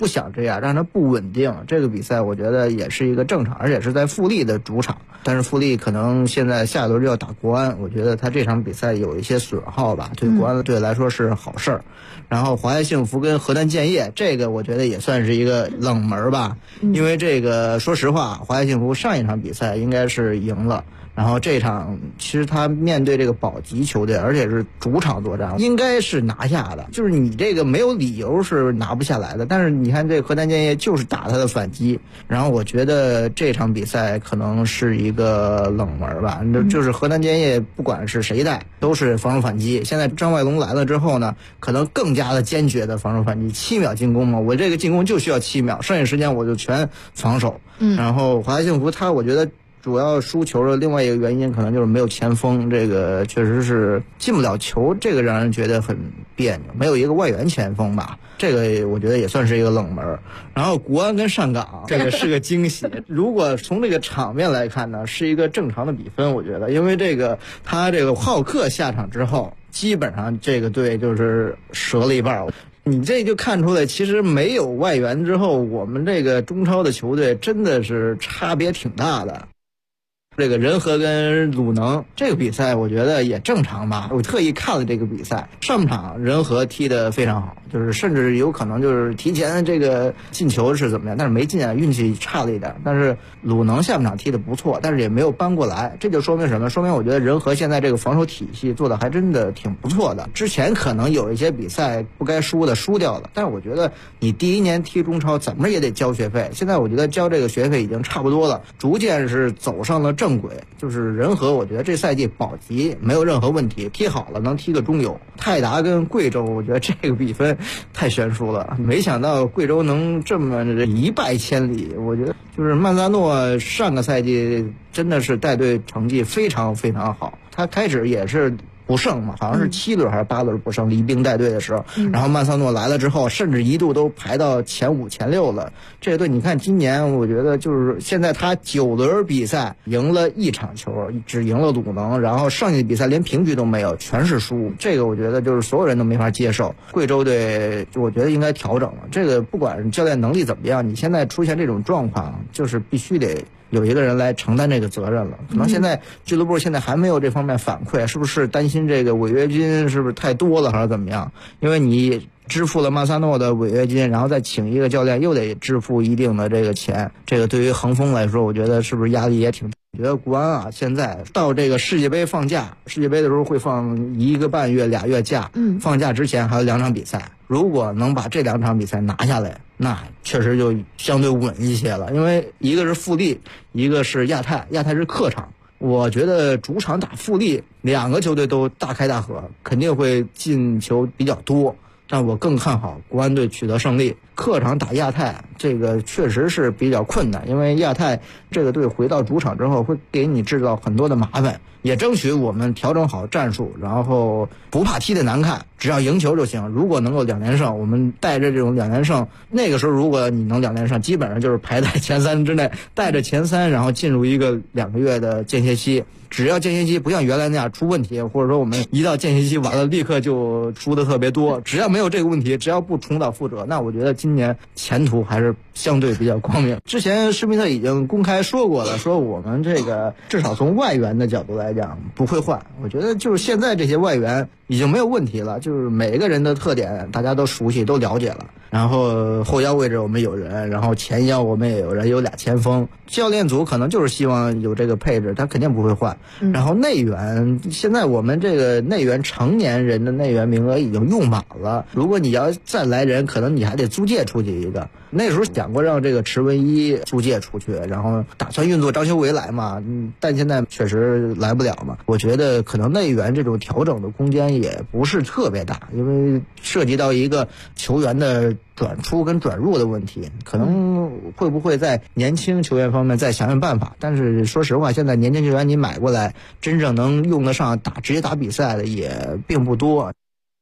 啊，让它不稳定。这个比赛我觉得也是一个正常，而且是在富力的主场。但是富力可能现在下一轮就要打国安，我觉得他这场比赛有一些损耗吧，对国安队来说是好事儿。然后华夏幸福跟河南建业，这个我觉得也算是一个冷门吧，因为这个说实话，华夏幸福上一场比赛应该是赢了。然后这场其实他面对这个保级球队，而且是主场作战，应该是拿下的。就是你这个没有理由是拿不下来的。但是你看这个河南建业就是打他的反击，然后我觉得这场比赛可能是一个冷门吧。就是河南建业不管是谁带都是防守反击。现在张外龙来了之后呢，可能更加的坚决的防守反击，7秒进攻嘛，我这个进攻就需要7秒，剩下时间我就全防守。然后华夏幸福他我觉得主要输球的另外一个原因可能就是没有前锋，这个确实是进不了球，这个让人觉得很别扭，没有一个外援前锋吧，这个我觉得也算是一个冷门。然后国安跟上港这个是个惊喜，如果从这个场面来看呢，是一个正常的比分，我觉得，因为这个他这个浩克下场之后，基本上这个队就是折了一半。你这就看出来，其实没有外援之后，我们这个中超的球队真的是差别挺大的。这个仁和跟鲁能这个比赛我觉得也正常吧，我特意看了这个比赛，上半场仁和踢得非常好，就是甚至有可能就是提前这个进球是怎么样，但是没进啊，运气差了一点。但是鲁能下半场踢得不错，但是也没有扳过来，这就说明什么？说明我觉得仁和现在这个防守体系做的还真的挺不错的。之前可能有一些比赛不该输的输掉了，但是我觉得你第一年踢中超怎么也得交学费，现在我觉得交这个学费已经差不多了，逐渐是走上了正轨。就是仁和我觉得这赛季保级没有任何问题，踢好了能踢个中游。泰达跟贵州我觉得这个比分太悬殊了，没想到贵州能这么一败千里。我觉得就是曼萨诺上个赛季真的是带队成绩非常非常好，他开始也是不胜嘛，好像是7轮还是8轮不胜，李冰带队的时候，然后曼萨诺来了之后，甚至一度都排到前5、前6了。这个队你看今年，我觉得就是现在他9轮比赛赢了1场球，只赢了鲁能，然后剩下的比赛连平局都没有，全是输。这个我觉得就是所有人都没法接受。贵州队我觉得应该调整了，这个不管教练能力怎么样，你现在出现这种状况，就是必须得有一个人来承担这个责任了。可能现在俱乐部现在还没有这方面反馈，是不是担心这个违约金是不是太多了还是怎么样？因为你支付了曼萨诺的违约金，然后再请一个教练又得支付一定的这个钱，这个对于恒丰来说，我觉得是不是压力也挺大？我觉得国安啊，现在到这个世界杯放假，世界杯的时候会放1个半月、2月假，放假之前还有2场比赛，如果能把这2场比赛拿下来，那确实就相对稳一些了。因为一个是富力，一个是亚太，亚太是客场，我觉得主场打富力，2个球队都大开大合，肯定会进球比较多。但我更看好国安队取得胜利。客场打亚太，这个确实是比较困难，因为亚太这个队回到主场之后会给你制造很多的麻烦。也争取我们调整好战术，然后不怕踢得难看，只要赢球就行。如果能够2连胜，我们带着这种2连胜，那个时候如果你能2连胜，基本上就是排在前3之内，带着前3，然后进入一个2个月的间歇期。只要间歇期不像原来那样出问题，或者说我们一到间歇期完了立刻就输的特别多，只要没有这个问题，只要不重蹈覆辙，那我觉得今年前途还是相对比较光明。之前施密特已经公开说过了，说我们这个至少从外援的角度来讲不会换。我觉得就是现在这些外援已经没有问题了，就是每个人的特点大家都熟悉都了解了，然后后腰位置我们有人，然后前腰我们也有人，有俩前锋，教练组可能就是希望有这个配置，他肯定不会换。然后内援，现在我们这个内援成年人的内援名额已经用满了，如果你要再来人，可能你还得租借出去一个。那时候想过让这个池文一租借出去，然后打算运作张修为来嘛，但现在确实来不了嘛。我觉得可能内援这种调整的空间也不是特别大，因为涉及到一个球员的转出跟转入的问题，可能会不会在年轻球员方面再想想办法。但是说实话，现在年轻球员你买过来真正能用得上直接打比赛的也并不多。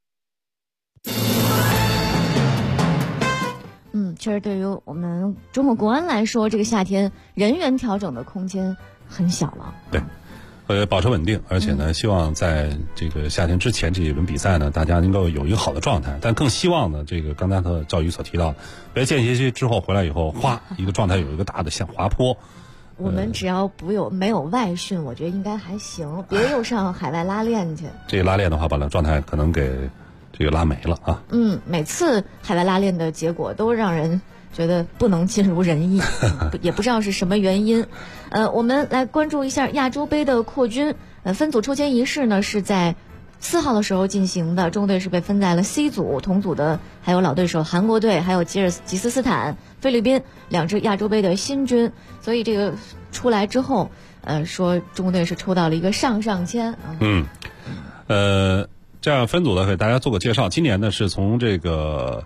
确实对于我们中国国安来说，这个夏天人员调整的空间很小了。 对， 保持稳定，而且呢，希望在这个夏天之前这一轮比赛呢，大家能够有一个好的状态。但更希望呢，这个刚才和赵宇所提到，别间歇期之后回来以后，哗，一个状态有一个大的像滑坡。 我们只要没有外训，我觉得应该还行，别又上海外拉练去。 这个拉练的话，把那状态可能给这个拉没了啊。 每次海外拉练的结果都让人觉得不能尽如人意，也不知道是什么原因。我们来关注一下亚洲杯的扩军。分组抽签仪式呢是在4号的时候进行的，中国队是被分在了 C 组，同组的还有老对手韩国队，还有吉尔吉斯斯坦、菲律宾2支亚洲杯的新军。所以这个出来之后，说中国队是抽到了一个上签啊。 这样分组的给大家做个介绍。今年呢是从这个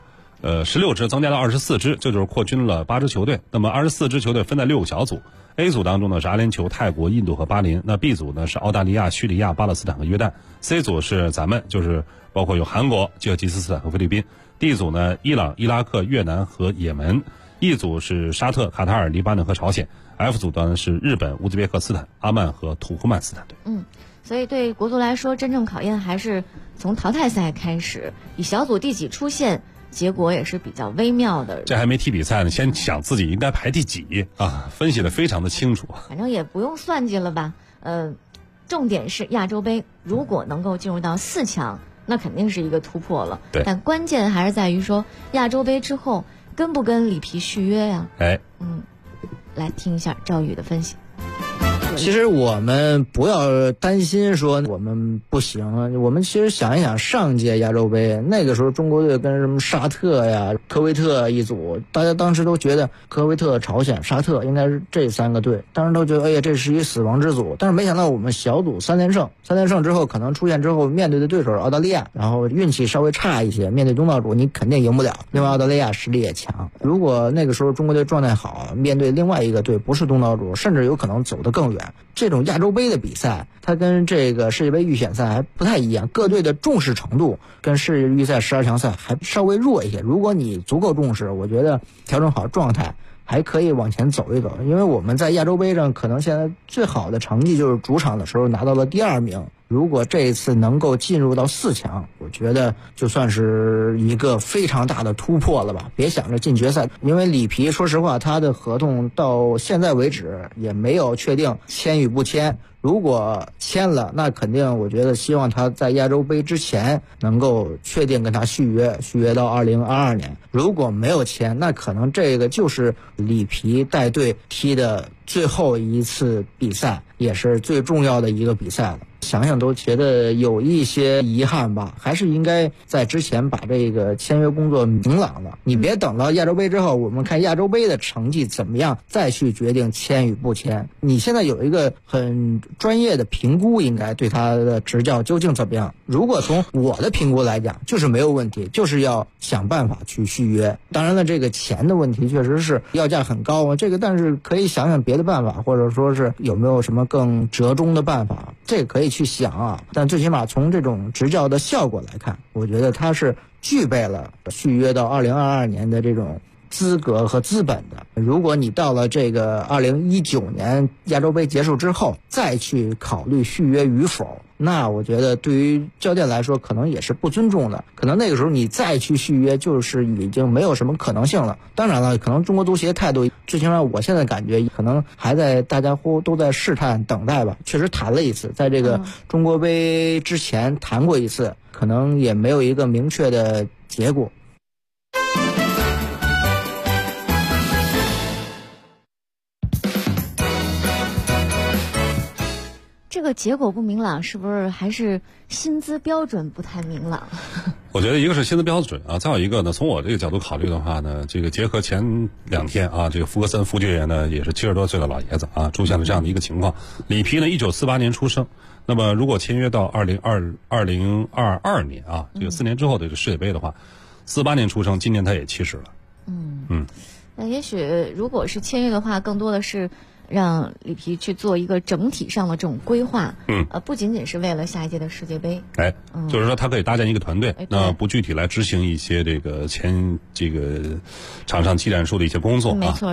16支增加到24支，这就是扩军了8支球队。那么24支球队分在6个小组。A 组当中呢是阿联酋、泰国、印度和巴林，那 B 组呢是澳大利亚、叙利亚、巴勒斯坦和约旦。C 组是咱们，就是包括有韩国、吉尔吉斯斯坦和菲律宾。D 组呢伊朗、伊拉克、越南和也门。E 组是沙特、卡塔尔、黎巴嫩和朝鲜。F 组当然是日本、乌兹别克斯坦、阿曼和土库曼斯坦队。 所以对国足来说，真正考验还是从淘汰赛开始，以小组第几出现，结果也是比较微妙的。 这还没踢比赛呢，先想自己应该排第几啊，分析的非常的清楚。 反正也不用算计了吧。重点是亚洲杯，如果能够进入到4强，那肯定是一个突破了。 对。 但关键还是在于说，亚洲杯之后跟不跟里皮续约呀？来听一下赵宇的分析。 其实我们不要担心说我们不行，我们其实想一想上届亚洲杯那个时候中国队跟什么沙特呀、科威特一组，大家当时都觉得科威特、朝鲜、沙特应该是这3个队，当时都觉得哎呀这是一死亡之组。但是没想到我们小组3连胜之后，可能出现之后面对的对手是澳大利亚，然后运气稍微差一些，面对东道主你肯定赢不了，另外澳大利亚实力也强。如果那个时候中国队状态好，面对另外一个队不是东道主，甚至有可能走得更远。这种亚洲杯的比赛，它跟这个世界杯预选赛还不太一样，各队的重视程度跟世界预赛12强赛还稍微弱一些。如果你足够重视，我觉得调整好状态还可以往前走一走。因为我们在亚洲杯上可能现在最好的成绩就是主场的时候拿到了第2名，如果这一次能够进入到4强，我觉得就算是一个非常大的突破了吧。别想着进决赛，因为里皮说实话他的合同到现在为止也没有确定签与不签。如果签了，那肯定我觉得希望他在亚洲杯之前能够确定跟他续约到2022年。如果没有签，那可能这个就是里皮带队踢的最后一次比赛，也是最重要的一个比赛了。想想都觉得有一些遗憾吧，还是应该在之前把这个签约工作明朗了。你别等到亚洲杯之后，我们看亚洲杯的成绩怎么样，再去决定签与不签。你现在有一个很专业的评估，应该对他的执教究竟怎么样。如果从我的评估来讲，就是没有问题，就是要想办法去续约。当然了，这个钱的问题确实是要价很高啊，这个但是可以想想别的办法，或者说是有没有什么更折中的办法，这个可以去想啊。但最起码从这种执教的效果来看，我觉得他是具备了续约到2022年的这种资格和资本的。如果你到了这个2019年亚洲杯结束之后再去考虑续约与否，那我觉得对于教练来说可能也是不尊重的，可能那个时候你再去续约就是已经没有什么可能性了。当然了，可能中国足协态度最起码我现在感觉可能还在大家都在试探等待吧。确实谈了一次，在这个中国杯之前谈过一次，可能也没有一个明确的结果。 这个结果不明朗，是不是还是薪资标准不太明朗？ 我觉得一个是薪资标准啊，再有一个呢，从我这个角度考虑的话呢，这个结合前2天啊，这个福格森副教练呢也是70多岁的老爷子啊，出现了这样的一个情况。里皮呢1948年出生，那么如果签约到2022年啊，这个4年之后的这个世界杯的话，48年出生，今年他也70了。 那也许如果是签约的话，更多的是让里皮去做一个整体上的这种规划，不仅仅是为了下一届的世界杯， 就是说他可以搭建一个团队，那不具体来执行一些这个场上技战术的一些工作， 没错，去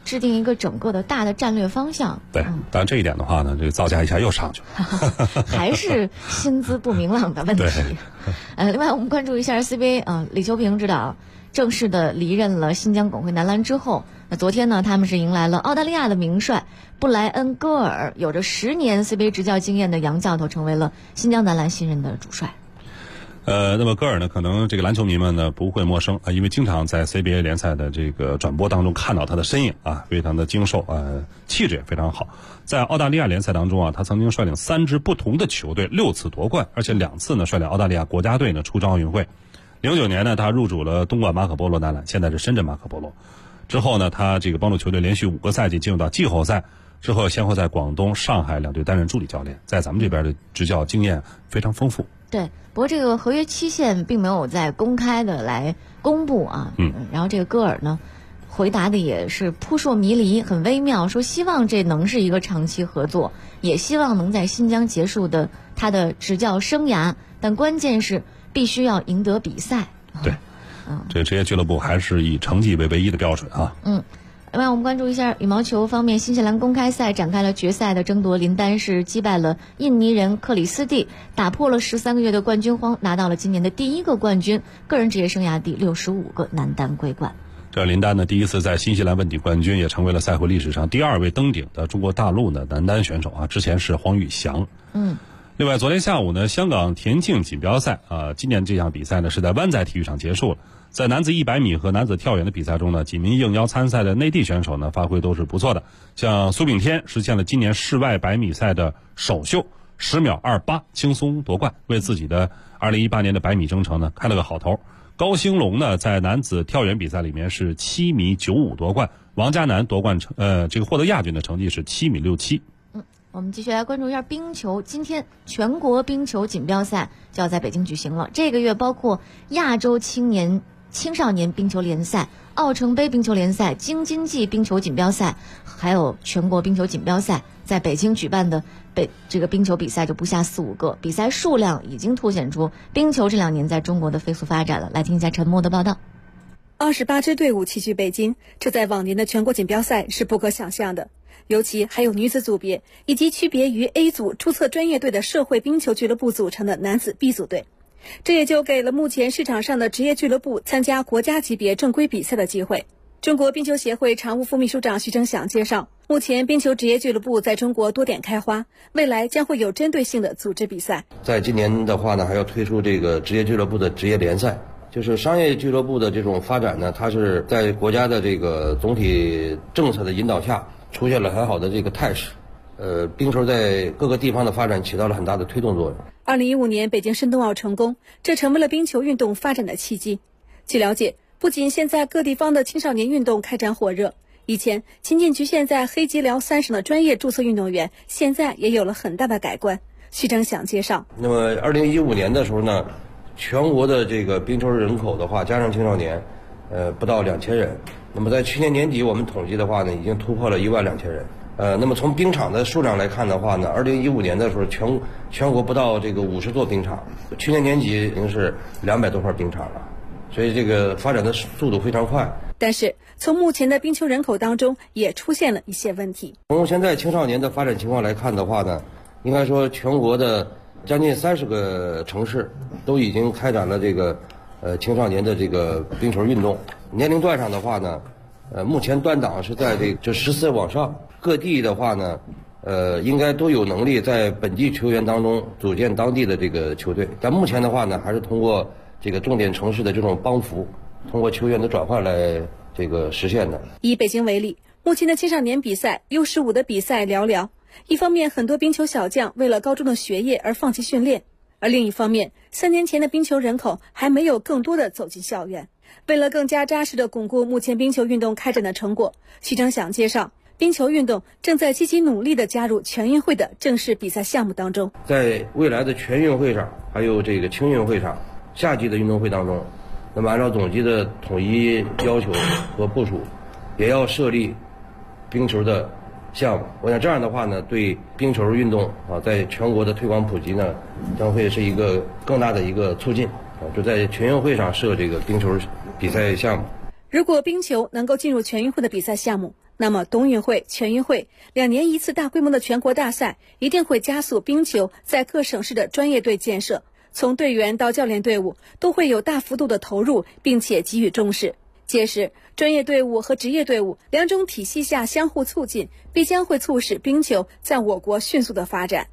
制定一个整个的大的战略方向。 对，但这一点的话呢，这个造价一下又上去了， 还是薪资不明朗的问题。另外我们关注一下 CBA 李秋平指导正式的离任了新疆广汇男篮之后，那昨天呢，他们是迎来了澳大利亚的名帅布莱恩·戈尔，有着10年 CBA 执教经验的洋教头成为了新疆男篮新任的主帅。 那么戈尔呢，可能这个篮球迷们呢不会陌生啊，因为经常在 CBA 联赛的这个转播当中看到他的身影啊，非常的精瘦气质也非常好。在澳大利亚联赛当中啊，他曾经率领3支不同的球队6次夺冠，而且2次呢率领澳大利亚国家队呢出征奥运会。09年呢，他入主了东莞马可波罗男篮，现在是深圳马可波罗。之后呢，他这个帮助球队连续5个赛季进入到季后赛，之后先后在广东、上海2队担任助理教练，在咱们这边的执教经验非常丰富。 对，不过这个合约期限并没有在公开的来公布啊。然后这个戈尔呢，回答的也是扑朔迷离，很微妙，说希望这能是一个长期合作，也希望能在新疆结束的他的执教生涯，但关键是必须要赢得比赛。 对，这个职业俱乐部还是以成绩为唯一的标准啊。 另外我们关注一下羽毛球方面，新西兰公开赛展开了决赛的争夺，林丹是击败了印尼人克里斯蒂，打破了13个月的冠军荒，拿到了今年的第1个冠军，个人职业生涯第65个男单桂冠。 这林丹呢，第一次在新西兰问鼎冠军，也成为了赛会历史上第2位登顶的中国大陆的男单选手啊，之前是黄宇翔。另外昨天下午呢，香港田径锦标赛今年这项比赛呢是在湾仔体育场结束了。在男子100米和男子跳远的比赛中呢，几名应邀参赛的内地选手呢发挥都是不错的，像苏炳添实现了今年世外100米赛的首秀10秒28，轻松夺冠，为自己的2018年的100米征程呢开了个好头。高兴龙呢在男子跳远比赛里面是7米95夺冠，王嘉男夺冠这个获得亚军的成绩是7米67。 我们继续来关注一下冰球。今天全国冰球锦标赛就要在北京举行了，这个月包括亚洲青少年冰球联赛、奥城杯冰球联赛、京津冀冰球锦标赛，还有全国冰球锦标赛，在北京举办的这个冰球比赛就不下4-5个，比赛数量已经凸显出冰球这2年在中国的飞速发展了。来听一下陈默的报道。 28支队伍齐聚北京，这在往年的全国锦标赛是不可想象的。尤其还有女子组别，以及区别于 A 组注册专业队的社会冰球俱乐部组成的男子 B 组队，这也就给了目前市场上的职业俱乐部参加国家级别正规比赛的机会。中国冰球协会常务副秘书长徐成响介绍，目前冰球职业俱乐部在中国多点开花，未来将会有针对性的组织比赛。 在今年的话呢，还要推出这个职业俱乐部的职业联赛。就是商业俱乐部的这种发展呢，它是在国家的这个总体政策的引导下出现了很好的这个态势。冰球在各个地方的发展起到了很大的推动作用。 2015年北京申冬奥成功，这成为了冰球运动发展的契机。据了解，不仅现在各地方的青少年运动开展火热，以前仅仅局限在黑吉辽3省的专业注册运动员，现在也有了很大的改观。徐成响介绍， 那么2015年的时候呢，全国的这个冰球人口的话，加上青少年，不到2000人。那么在去年年底我们统计的话呢，已经突破了12000人。那么从冰场的数量来看的话呢，2015年的时候全国不到这个50座冰场，去年年底已经是200多块冰场了，所以这个发展的速度非常快。 但是从目前的冰球人口当中也出现了一些问题。 从现在青少年的发展情况来看的话呢，应该说全国的将近30个城市都已经开展了这个青少年的这个冰球运动。年龄段上的话呢，目前段档是在这14岁往上。各地的话呢，应该都有能力在本地球员当中组建当地的这个球队。但目前的话呢，还是通过这个重点城市的这种帮扶，通过球员的转换来这个实现的。 以北京为例，目前的青少年比赛 U15 的比赛寥寥。一方面，很多冰球小将为了高中的学业而放弃训练；而另一方面，3年前的冰球人口还没有更多的走进校园。为了更加扎实的巩固目前冰球运动开展的成果，徐成响介绍，冰球运动正在积极努力地加入全运会的正式比赛项目当中。 在未来的全运会上，还有这个青运会上，夏季的运动会当中，那么按照总局的统一要求和部署，也要设立冰球的项目。我想这样的话呢，对冰球运动在全国的推广普及呢，将会是一个更大的一个促进。就在全运会上设这个冰球比赛项目。 如果冰球能够进入全运会的比赛项目， 那么冬运会、全运会2年一次大规模的全国大赛一定会加速冰球在各省市的专业队建设，从队员到教练队伍都会有大幅度的投入，并且给予重视。届时，专业队伍和职业队伍2种体系下相互促进，必将会促使冰球在我国迅速的发展。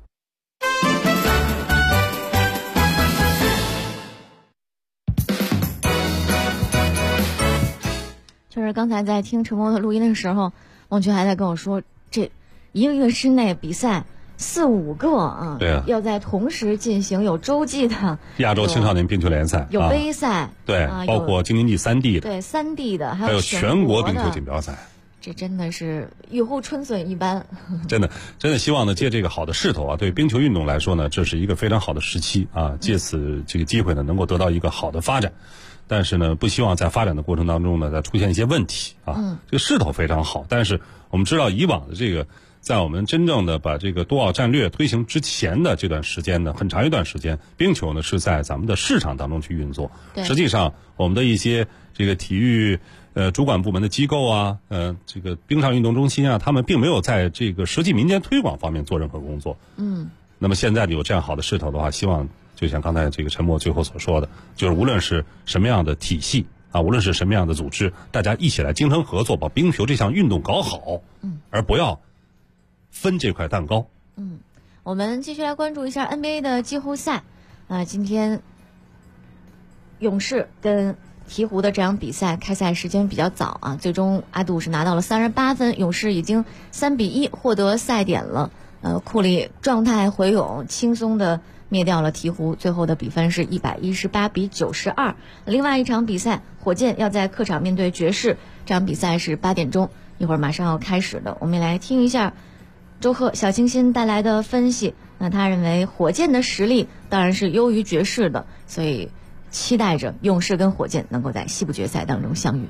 就是刚才在听陈默的录音的时候，王群还在跟我说，这一个月之内比赛4、5个啊， 对啊， 要在同时进行，有洲际的亚洲青少年冰球联赛， 有杯赛， 对，包括京津冀3地的， 对3地的， 还有全国冰球锦标赛。 这真的是雨后春笋一般。 真的希望呢，借这个好的势头啊，对冰球运动来说呢，这是一个非常好的时期啊，借此这个机会呢，能够得到一个好的发展。但是呢，不希望在发展的过程当中呢，再出现一些问题啊。这个势头非常好，但是我们知道以往的这个，在我们真正的把这个冬奥战略推行之前的这段时间呢，很长一段时间，冰球呢是在咱们的市场当中去运作。实际上，我们的一些这个体育主管部门的机构啊，这个冰上运动中心啊，他们并没有在这个实际民间推广方面做任何工作。那么现在有这样好的势头的话，希望就像刚才这个陈默最后所说的，就是无论是什么样的体系啊，无论是什么样的组织，大家一起来精诚合作，把冰球这项运动搞好，而不要分这块蛋糕。 我们继续来关注一下 NBA 的季后赛。今天勇士跟鹈鹕的这场比赛开赛时间比较早啊，最终阿杜是拿到了38分，勇士已经3-1获得赛点了。库里状态回勇，轻松的灭掉了鹈鹕，最后的比分是118-92。另外一场比赛，火箭要在客场面对爵士，这场比赛是8点钟，一会儿马上要开始的。我们来听一下周贺、小清新带来的分析。那他认为火箭的实力当然是优于爵士的，所以期待着勇士跟火箭能够在西部决赛当中相遇。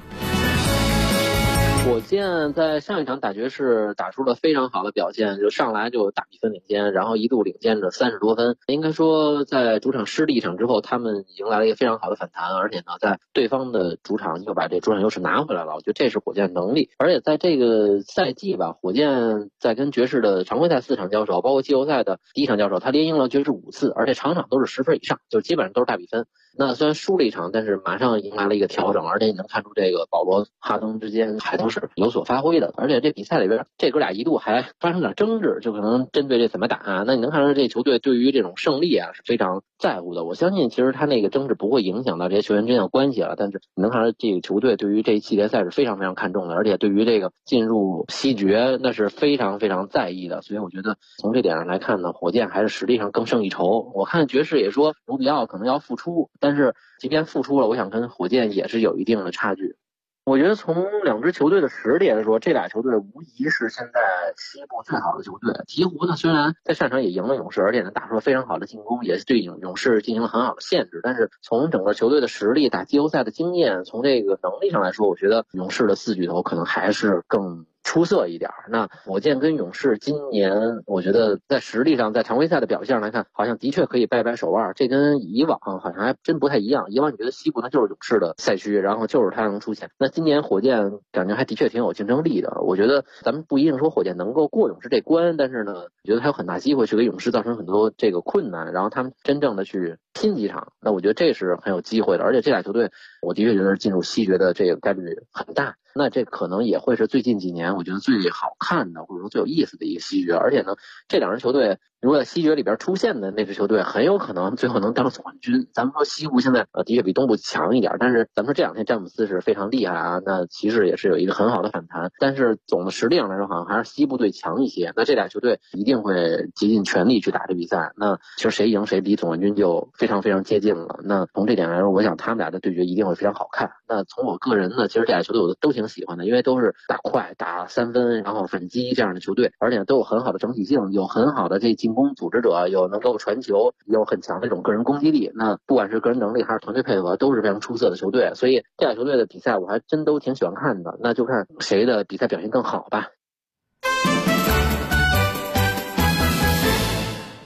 火箭在上一场打爵士打出了非常好的表现，就上来就大比分领先，然后一度领先着30多分。应该说在主场失利一场之后，他们迎来了一个非常好的反弹，而且呢在对方的主场又把这主场优势拿回来了。我觉得这是火箭能力。而且在这个赛季吧，火箭在跟爵士的常规赛4场交手，包括季后赛的第1场交手，他连赢了爵士5次，而且场场都是10分以上，就基本上都是大比分。那虽然输了一场，但是马上迎来了一个调整，而且你能看出这个保罗、哈登之间还都是有所发挥的。而且这比赛里边，这哥俩一度还发生点争执，就可能针对这怎么打啊。那你能看出这球队对于这种胜利啊是非常在乎的。我相信其实他那个争执不会影响到这些球员之间的关系了，但是你能看出这个球队对于这一系列赛是非常非常看重的，而且对于这个进入西决那是非常非常在意的。所以我觉得从这点上来看呢，火箭还是实力上更胜一筹。我看爵士也说卢比奥可能要复出，但是即便复出了，我想跟火箭也是有一定的差距。我觉得从两支球队的实力来说，这俩球队无疑是现在西部最好的球队。鹈鹕呢，虽然在上场也赢了勇士，而且呢打出了非常好的进攻，也是对勇士进行了很好的限制。但是从整个球队的实力、打季后赛的经验，从这个能力上来说，我觉得勇士的4巨头可能还是更出色一点。那火箭跟勇士今年我觉得在实力上，在常规赛的表现上来看，好像的确可以掰掰手腕，这跟以往好像还真不太一样。以往你觉得西部那就是勇士的赛区，然后就是他能出现，那今年火箭感觉还的确挺有竞争力的。我觉得咱们不一定说火箭能够过勇士这关，但是呢我觉得还有很大机会去给勇士造成很多这个困难，然后他们真正的去拼几场，那我觉得这是很有机会的。而且这俩球队我的确觉得进入西决的这个概率很大，那这可能也会是最近几年我觉得最好看的或者说最有意思的一个西决。而且呢这两支球队如果在西决里边出现的那支球队很有可能最后能当总冠军。咱们说西部现在的确比东部强一点，但是咱们说这两天詹姆斯是非常厉害啊，那骑士也是有一个很好的反弹，但是总的实力上来说好像还是西部队强一些。那这俩球队一定会竭尽全力去打这比赛，那其实谁赢谁离总冠军就非常非常接近了。那从这点来说，我想他们俩的对决一定会非常好看。那从我个人呢，其实这俩球队我都挺喜欢的，因为都是打快、打3分然后反击这样的球队，而且都有很好的整体性，有很好的这进攻组织者，有能够传球，有很强的这种个人攻击力，那不管是个人能力还是团队配合都是非常出色的球队。所以这俩球队的比赛我还真都挺喜欢看的，那就看谁的比赛表现更好吧。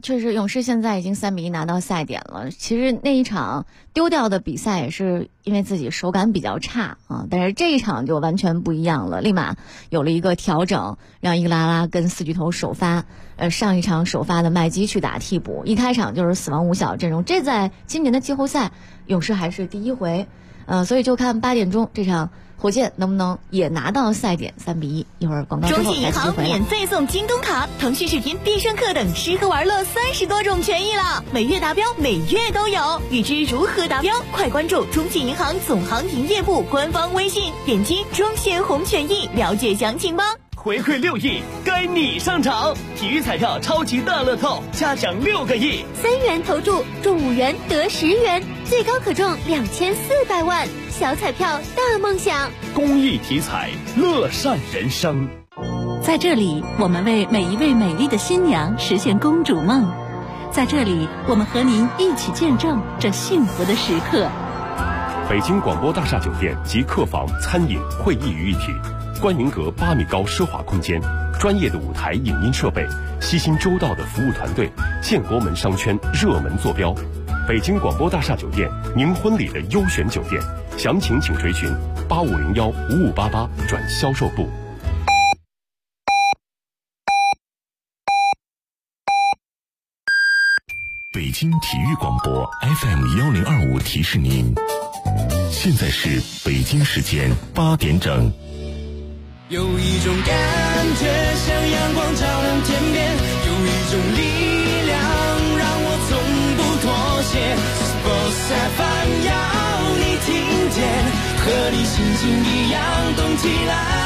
确实，勇士现在已经3-1拿到赛点了。其实那一场丢掉的比赛也是因为自己手感比较差啊，但是这一场就完全不一样了，立马有了一个调整，让伊戈达拉跟4巨头首发，上一场首发的麦基去打替补，一开场就是死亡五小阵容，这在今年的季后赛勇士还是第一回，所以就看8点钟这场火箭能不能也拿到赛点3-1。一会儿广告之后中信银行免费送京东卡、腾讯视频、必胜客等吃喝玩乐30多种权益了，每月达标，每月都有。欲知如何达标，快关注中信银行总行营业部官方微信，点击中信红权益了解详情吧。 回馈6亿，该你上场！体育彩票超级大乐透，加奖6个亿 ，3元投注中5元得10元，最高可中2400万。小彩票大梦想， 公益体彩，乐善人生。 在这里，我们为每一位美丽的新娘实现公主梦。在这里，我们和您一起见证这幸福的时刻。 北京广播大厦酒店集客房、餐饮、会议于一体，观云阁8米高奢华空间，专业的舞台影音设备，悉心周到的服务团队，建国门商圈热门坐标。北京广播大厦酒店，您婚礼的优选酒店，详情请垂询8501-5588转销售部。北京体育广播 FM1025提示您，现在是北京时间8点整。 有一种感觉像阳光照亮天边，有一种力量让我从不妥协。Sports FM 要你听见，和你心情一样动起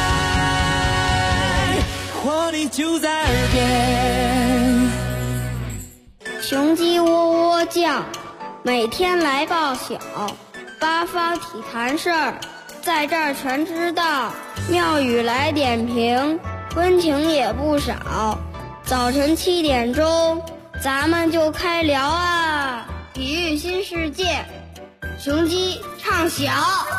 来，活力就在耳边。 雄鸡喔喔叫，每天来报晓，八方体坛事儿在这儿全知道，妙语来点评，温情也不少。早晨7点钟，咱们就开聊啊！体育新世界，雄鸡唱晓。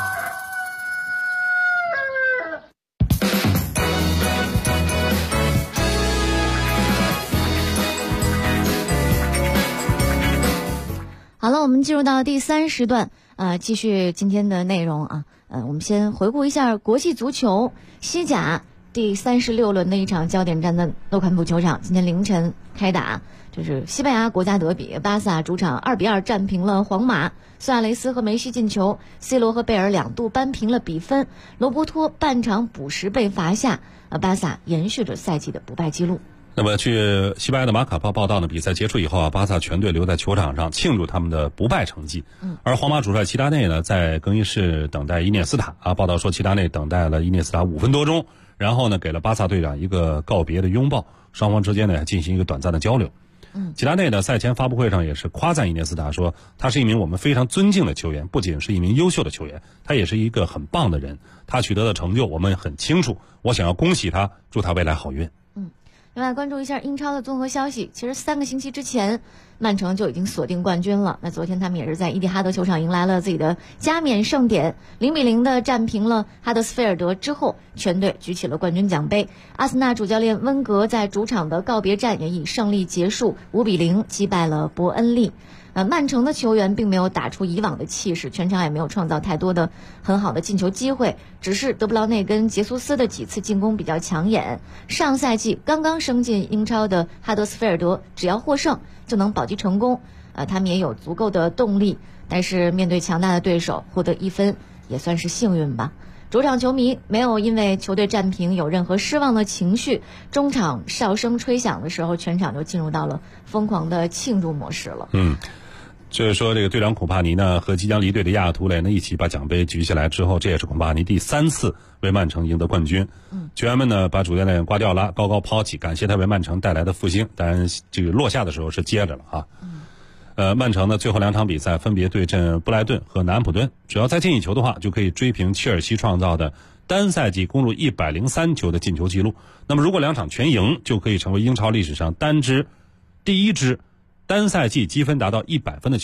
好了，我们进入到第3时段，继续今天的内容啊。我们先回顾一下国际足球西甲第36轮的一场焦点战的诺坎普球场，今天凌晨开打，就是西班牙国家德比，巴萨主场2-2战平了皇马，苏亚雷斯和梅西进球，C 罗和贝尔2度扳平了比分，罗伯托半场补时被罚下，巴萨延续着赛季的不败记录。 那么据西班牙的马卡报报道呢，比赛结束以后啊，巴萨全队留在球场上庆祝他们的不败成绩。而皇马主帅齐达内呢，在更衣室等待伊涅斯塔啊。报道说齐达内等待了伊涅斯塔5分多钟，然后呢给了巴萨队长一个告别的拥抱，双方之间呢进行一个短暂的交流。齐达内的赛前发布会上也是夸赞伊涅斯塔，说他是一名我们非常尊敬的球员，不仅是一名优秀的球员，他也是一个很棒的人。他取得的成就我们很清楚，我想要恭喜他，祝他未来好运。 另外关注一下英超的综合消息，其实3个星期之前曼城就已经锁定冠军了，那昨天他们也是在伊蒂哈德球场迎来了自己的加冕盛典，0-0的战平了哈德斯菲尔德之后，全队举起了冠军奖杯。阿森纳主教练温格在主场的告别战也以胜利结束，5-0击败了伯恩利。曼城的球员并没有打出以往的气势，全场也没有创造太多的很好的进球机会，只是德布劳内跟杰苏斯的几次进攻比较抢眼。上赛季刚刚升进英超的哈德斯菲尔德，只要获胜就能保级成功，他们也有足够的动力，但是面对强大的对手获得1分也算是幸运吧。主场球迷没有因为球队战平有任何失望的情绪，中场哨声吹响的时候，全场就进入到了疯狂的庆祝模式了。 就是说这个队长孔帕尼呢和即将离队的亚亚图雷呢一起把奖杯举起来之后，这也是孔帕尼第3次为曼城赢得冠军。球员们呢把主教练瓜迪奥拉高高抛起，感谢他为曼城带来的复兴，当然这个落下的时候是接着了啊。曼城呢最后2场比赛分别对阵布莱顿和南安普顿，只要再进1球的话，就可以追平切尔西创造的单赛季攻入103球的进球记录。那么如果2场全赢，就可以成为英超历史上第一支单赛季积分达到100分的球队。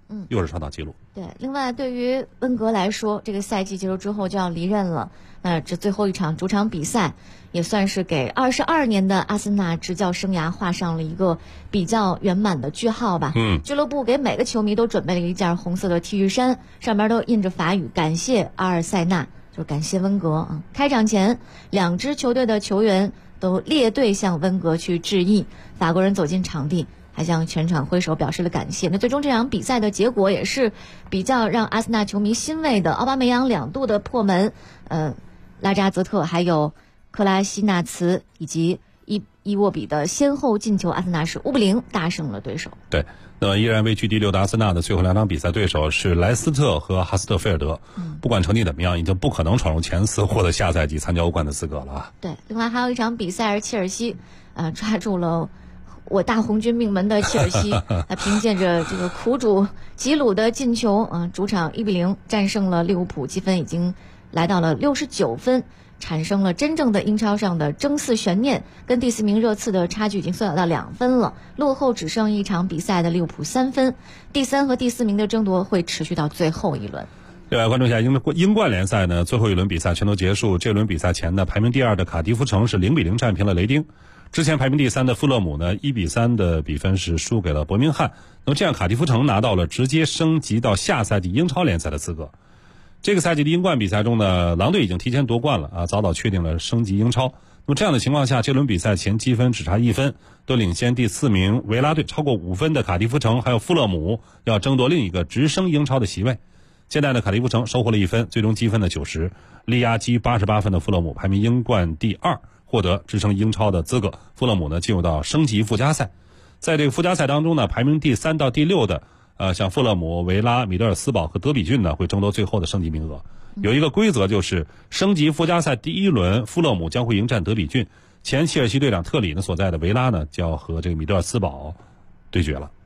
又是创造纪录。 对，另外对于温格来说，这个赛季结束之后就要离任了，那这最后一场主场比赛也算是给22年的阿森纳执教生涯画上了一个比较圆满的句号吧。俱乐部给每个球迷都准备了一件红色的 T 恤衫，上面都印着法语感谢阿尔塞纳，就感谢温格啊。开场前2支球队的球员都列队向温格去致意，法国人走进场地还向全场挥手表示了感谢。那最终这场比赛的结果也是比较让阿森纳球迷欣慰的，奥巴梅扬2度的破门，拉扎泽特还有克拉西纳茨以及伊沃比的先后进球，阿森纳是5-0大胜了对手。 对，那么依然位居第6的阿森纳的最后2场比赛对手是莱斯特和哈斯特菲尔德，不管成绩怎么样，已经不可能闯入前4获得下赛季参加欧冠的资格了啊。 对，另外还有一场比赛是切尔西抓住了我大红军命门的切尔西，凭借着这个苦主吉鲁的进球主场1-0战胜了利物浦，积分已经来到了69分，产生了真正的英超上的争4悬念，跟第4名热刺的差距已经缩小到2分了，落后只剩1场比赛的利物浦3分，第3和第4名的争夺会持续到最后一轮。 另外关注一下英冠联赛呢，最后一轮比赛全都结束，这轮比赛前呢，排名第2的卡迪夫城是0-0战平了雷丁，之前排名第3的富勒姆呢1-3的比分是输给了伯明翰，那么这样卡迪夫城拿到了直接升级到下赛季英超联赛的资格。这个赛季的英冠比赛中呢，狼队已经提前夺冠了啊，早早确定了升级英超。那么这样的情况下，这轮比赛前积分只差1分，都领先第4名维拉队超过5分的卡迪夫城还有富勒姆，要争夺另一个直升英超的席位。现在呢，卡迪夫城收获了1分，最终积分的90，力压基于88分的富勒姆，排名英冠第2，获得直升英超的资格。富勒姆呢进入到升级附加赛，在这个附加赛当中呢，排名第3到第6的像富勒姆、维拉、米德尔斯堡和德比郡呢会争夺最后的升级名额。有一个规则就是升级附加赛第1轮，富勒姆将会迎战德比郡，前切尔西队长特里呢所在的维拉呢就要和这个米德尔斯堡对决了。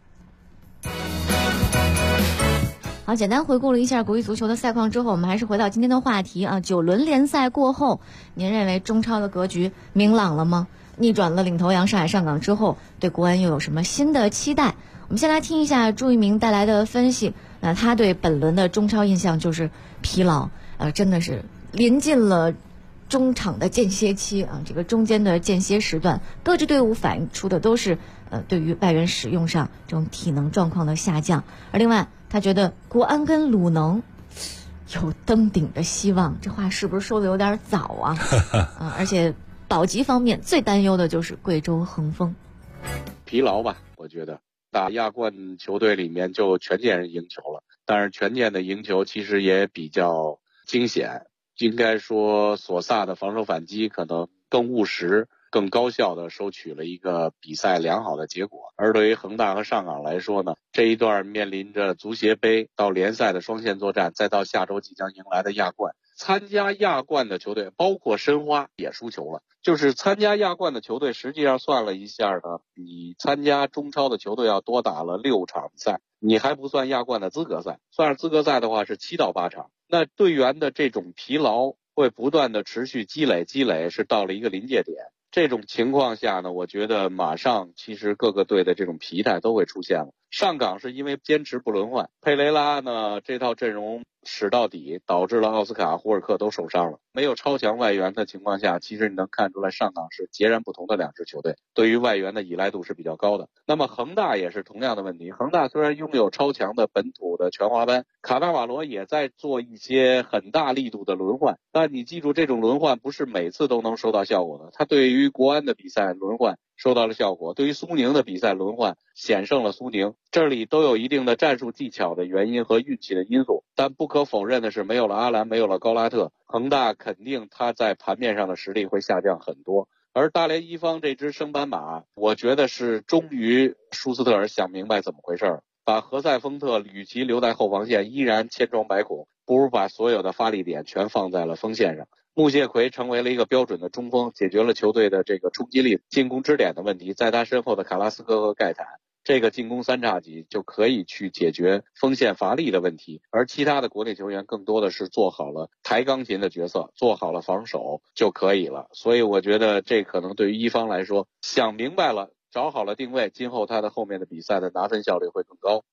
好，简单回顾了一下国际足球的赛况之后，我们还是回到今天的话题啊。9轮联赛过后，您认为中超的格局明朗了吗？逆转了领头羊上海上港之后，对国安又有什么新的期待？我们先来听一下朱一鸣带来的分析。那他对本轮的中超印象就是疲劳，真的是临近了中场的间歇期啊，这个中间的间歇时段，各支队伍反映出的都是对于外援使用上这种体能状况的下降。而另外，他觉得国安跟鲁能有登顶的希望，这话是不是说的有点早啊？而且保级方面最担忧的就是贵州恒丰。 疲劳吧，我觉得打亚冠球队里面就全健人赢球了，但是全健的赢球其实也比较惊险，应该说索萨的防守反击可能更务实更高效的收取了一个比赛良好的结果。而对于恒大和上港来说呢，这一段面临着足协杯到联赛的双线作战，再到下周即将迎来的亚冠，参加亚冠的球队包括申花也输球了。就是参加亚冠的球队实际上算了一下呢，你参加中超的球队要多打了6场比赛，你还不算亚冠的资格赛，算是资格赛的话是7到8场。那队员的这种疲劳会不断的持续积累，是到了一个临界点。这种情况下呢，我觉得马上其实各个队的这种疲态都会出现了。上港是因为坚持不轮换，佩雷拉呢这套阵容使到底，导致了奥斯卡、胡尔克都受伤了。没有超强外援的情况下，其实你能看出来上港是截然不同的2支球队，对于外援的依赖度是比较高的。那么恒大也是同样的问题，恒大虽然拥有超强的本土的全华班，卡纳瓦罗也在做一些很大力度的轮换，但你记住这种轮换不是每次都能收到效果的。他对于国安的比赛轮换收到了效果，对于苏宁的比赛轮换险胜了苏宁，这里都有一定的战术技巧的原因和运气的因素。但不可否认的是，没有了阿兰，没有了高拉特，恒大肯定他在盘面上的实力会下降很多。而大连一方这支升班马，我觉得是终于舒斯特尔想明白怎么回事儿，把何塞丰特与其留在后防线依然千疮百孔，不如把所有的发力点全放在了锋线上。穆谢奎成为了一个标准的中锋，解决了球队的这个冲击力、进攻支点的问题。在他身后的卡拉斯科和盖坦，这个进攻3叉戟就可以去解决锋线乏力的问题。而其他的国内球员更多的是做好了抬钢琴的角色，做好了防守就可以了。所以我觉得这可能对于一方来说，想明白了，找好了定位，今后他的后面的比赛的拿分效率会更高。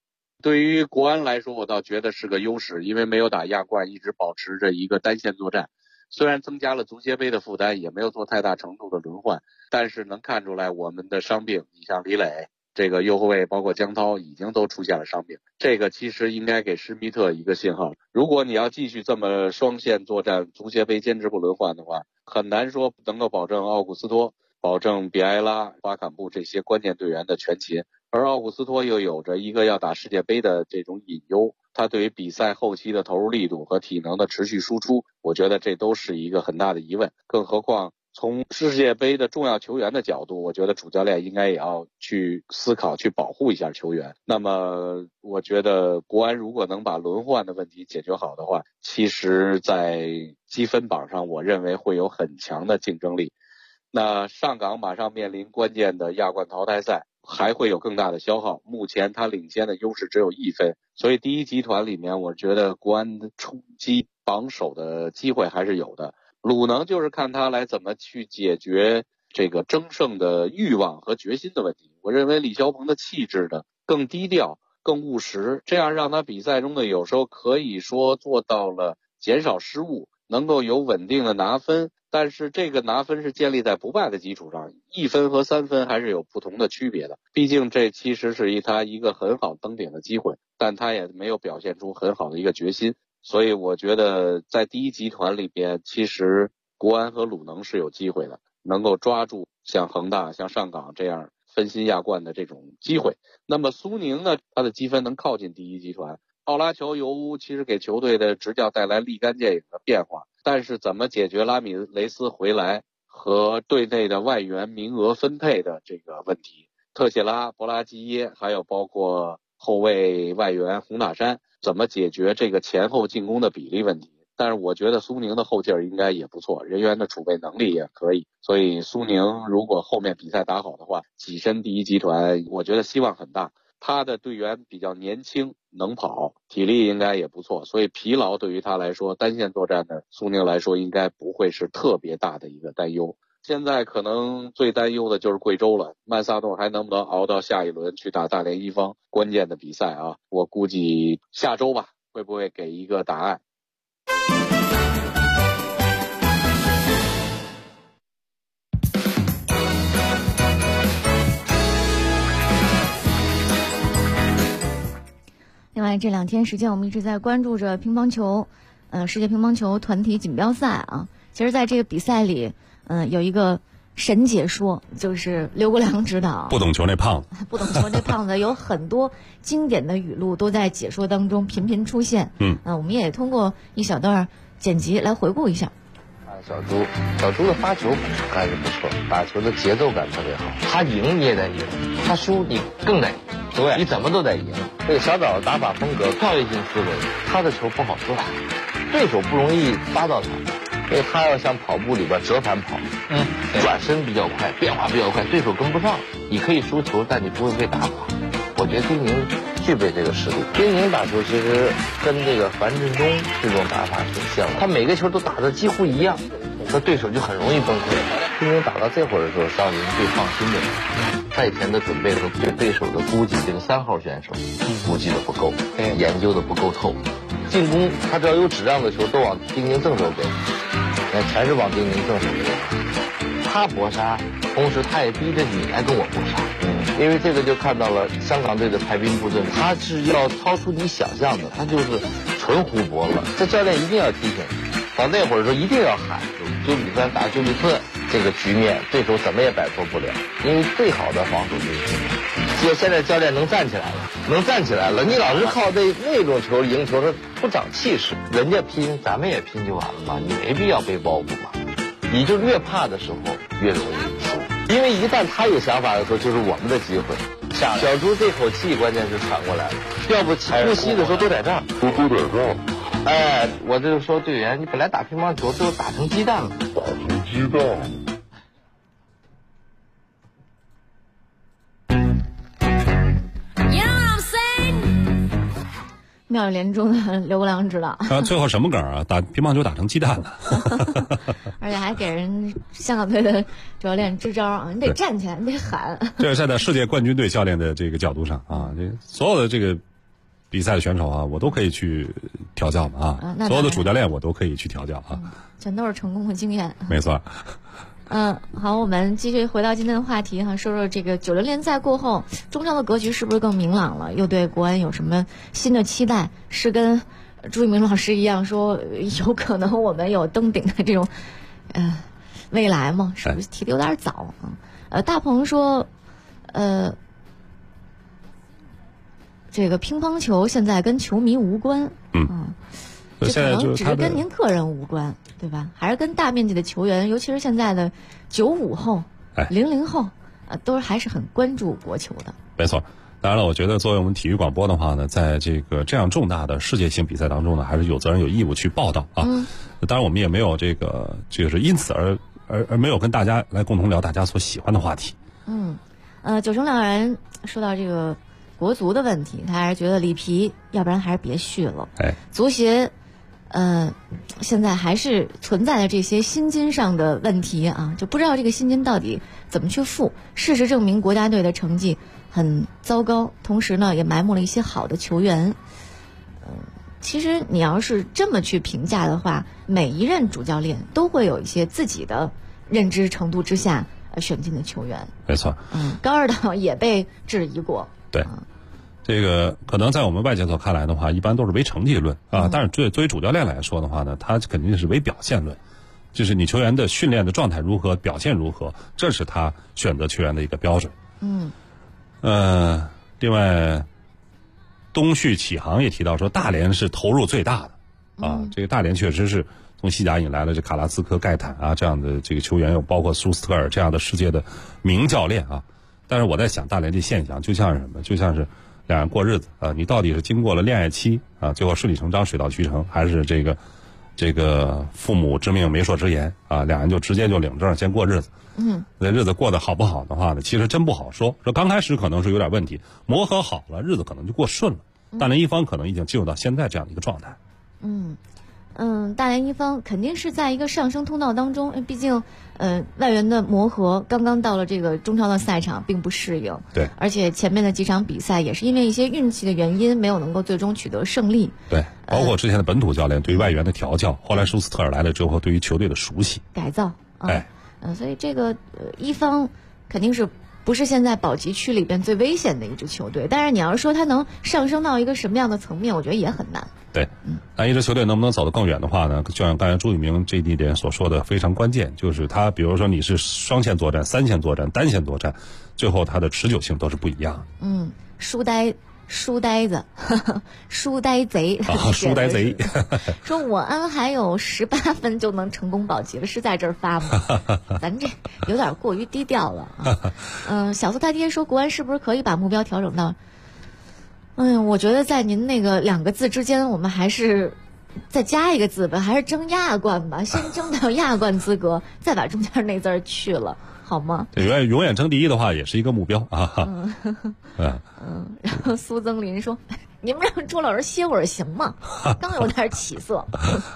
对于国安来说，我倒觉得是个优势，因为没有打亚冠，一直保持着一个单线作战。虽然增加了足协杯的负担，也没有做太大程度的轮换，但是能看出来我们的伤病，你像李磊这个右后卫，包括江涛已经都出现了伤病，这个其实应该给施密特一个信号。如果你要继续这么双线作战，足协杯坚持不轮换的话，很难说能够保证奥古斯托、保证比埃拉、巴坎布这些关键队员的全勤。而奥古斯托又有着一个要打世界杯的这种隐忧，他对于比赛后期的投入力度和体能的持续输出，我觉得这都是一个很大的疑问。更何况从世界杯的重要球员的角度，我觉得主教练应该也要去思考，去保护一下球员。那么我觉得国安如果能把轮换的问题解决好的话，其实在积分榜上我认为会有很强的竞争力。那上港马上面临关键的亚冠淘汰赛，还会有更大的消耗，目前他领先的优势只有1分，所以第一集团里面我觉得国安的冲击榜首的机会还是有的。鲁能就是看他来怎么去解决这个争胜的欲望和决心的问题。我认为李霄鹏的气质呢更低调更务实，这样让他比赛中的有时候可以说做到了减少失误，能够有稳定的拿分，但是这个拿分是建立在不败的基础上，1分和3分还是有不同的区别的。毕竟这其实是他一个很好登顶的机会，但他也没有表现出很好的一个决心。所以我觉得在第一集团里边，其实国安和鲁能是有机会的，能够抓住像恒大、像上港这样分心亚冠的这种机会。那么苏宁呢，他的积分能靠近第一集团。奥拉乔尤其实给球队的执教带来立竿见影的变化，但是怎么解决拉米雷斯回来和队内的外援名额分配的这个问题，特谢拉、博拉基耶还有包括后卫外援洪塔山，怎么解决这个前后进攻的比例问题。但是我觉得苏宁的后劲儿应该也不错，人员的储备能力也可以，所以苏宁如果后面比赛打好的话，跻身第一集团我觉得希望很大。他的队员比较年轻能跑，体力应该也不错，所以疲劳对于他来说，单线作战的苏宁来说应该不会是特别大的一个担忧。现在可能最担忧的就是贵州了，曼萨诺还能不能熬到下一轮去打大连一方关键的比赛啊？我估计下周吧，会不会给一个答案。 另外这2天时间，我们一直在关注着乒乓球，世界乒乓球团体锦标赛啊。其实在这个比赛里，有一个神解说，就是刘国梁指导。 不懂球那胖子， 不懂球那胖子，有很多经典的语录都在解说当中频频出现。我们也通过一小段剪辑来回顾一下。 小猪的发球还是不错，打球的节奏感特别好。他赢你也得赢，他输你更得赢，对，你怎么都得赢。这个小枣打法风格、跳跃性思维，他的球不好抓，对手不容易抓到他，因为他要像跑步里边折返跑，转身比较快，变化比较快，对手跟不上。你可以输球，但你不会被打垮。我觉得丁宁具备这个实力。丁宁打球其实跟这个樊振东这种打法挺像的，他每个球都打得几乎一样，那对手就很容易崩溃。丁宁打到这会儿的时候，让人最放心的赛前的准备和对对手的估计，这个3号选手估计的不够，研究的不够透。进攻他只要有质量的球都往丁宁正手给，全是往丁宁正手给。他搏杀，同时他也逼着你来跟我搏杀。因为这个就看到了香港队的排兵布阵，他是要超出你想象的，他就是纯胡搏了。这教练一定要提醒你，到那会儿的时候一定要喊9比3打9比4，这个局面对手怎么也摆脱不了，因为最好的防守就是拼。只有现在教练能站起来了，你老是靠那种球赢球，他不长气势。人家拼，咱们也拼就完了嘛，你没必要背包袱嘛。你就越怕的时候越容易输。因为一旦他有想法的时候，就是我们的机会。小猪这口气关键是喘过来了，要不呼吸的时候都在这儿。我就说队员，你本来打乒乓球，最后打成鸡蛋了。 妙语连珠的刘国梁指导。 最后什么梗啊？打乒乓球打成鸡蛋了， 而且还给人香港队的教练支招啊！你得站起来，你得喊。 这是站在世界冠军队教练的这个角度上啊，这所有的这个比赛的选手啊，我都可以去调教嘛啊，所有的主教练我都可以去调教啊， 全都是成功的经验。 没错。 好，我们继续回到今天的话题哈，说说这个90联赛过后，中超的格局是不是更明朗了？又对国安有什么新的期待？是跟朱一鸣老师一样说，有可能我们有登顶的这种未来吗？是不是提的有点早啊？大鹏说，这个乒乓球现在跟球迷无关，这可能只是跟您个人无关，对吧？还是跟大面积的球员，尤其是现在的95后、00后，都还是很关注国球的。 没错，当然了，我觉得作为我们体育广播的话呢，在这个这样重大的世界性比赛当中呢，还是有责任有义务去报道啊。当然，我们也没有就是因此而没有跟大家来共同聊大家所喜欢的话题。 九成两人说到这个国足的问题，他还是觉得里皮要不然还是别续了。足协现在还是存在的这些薪金上的问题啊，就不知道这个薪金到底怎么去付。事实证明，国家队的成绩很糟糕，同时呢，也埋没了一些好的球员。其实你要是这么去评价的话，每一任主教练都会有一些自己的认知程度之下选进的球员。 没错。 高二党也被质疑过。 对。这个可能在我们外界所看来的话，一般都是唯成绩论啊。但是作为主教练来说的话呢，他肯定是唯表现论，就是你球员的训练的状态如何，表现如何，这是他选择球员的一个标准。另外，东旭启航也提到说，大连是投入最大的啊。这个大连确实是从西甲引来了这卡拉斯科、盖坦啊这样的这个球员，又包括舒斯特尔这样的世界的名教练啊。但是我在想，大连这现象就像是什么？就像是两人过日子啊，你到底是经过了恋爱期啊，最后顺理成章水到渠成，还是这个父母之命媒妁之言啊，两人就直接就领证先过日子。那日子过得好不好的话呢，其实真不好说。说刚开始可能是有点问题，磨合好了，日子可能就过顺了。大连一方可能已经进入到现在这样的一个状态。 大连一方肯定是在一个上升通道当中，毕竟外援的磨合刚刚到了这个中超的赛场，并不适应。 对， 而且前面的几场比赛也是因为一些运气的原因，没有能够最终取得胜利。 对，包括之前的本土教练对于外援的调教，后来舒斯特尔来了之后，对于球队的熟悉改造。所以这个一方肯定是不是现在保级区里边最危险的一支球队，但是你要是说他能上升到一个什么样的层面，我觉得也很难。 对，那一支球队能不能走得更远的话呢？就像刚才朱一鸣这一点所说的非常关键，就是他比如说你是双线作战、三线作战、单线作战，最后它的持久性都是不一样的。书呆子，书呆贼， 书呆贼， 说我安还有18分就能成功保级了，是在这儿发吗？咱这有点过于低调了啊。小苏他爹说，国安是不是可以把目标调整到？我觉得在您那个2个字之间，我们还是再加一个字吧，还是争亚冠吧，先争到亚冠资格，再把中间那字儿去了，好吗？ 对，永远争第一的话，也是一个目标啊。 然后苏增林说：“你们让朱老师歇会儿行吗？刚有点起色。”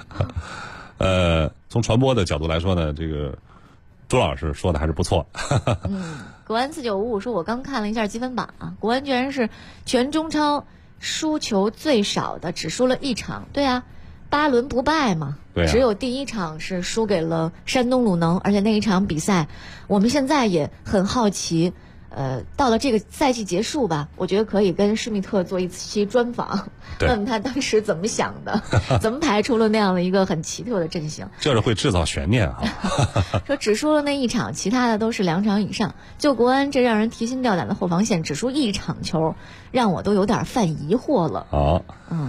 从传播的角度来说呢，这个朱老师说的还是不错。 国安4955说，我刚看了一下积分榜啊，国安居然是全中超输球最少的，只输了1场。对啊，8轮不败嘛。 对啊， 只有第1场是输给了山东鲁能，而且那一场比赛，我们现在也很好奇。到了这个赛季结束吧，我觉得可以跟施密特做一期专访，问问他当时怎么想的，怎么排出了那样的一个很奇特的阵型。 这是会制造悬念啊！ 说只输了那1场，其他的都是2场以上。就国安这让人提心吊胆的后防线，只输1场球，让我都有点犯疑惑了。 好，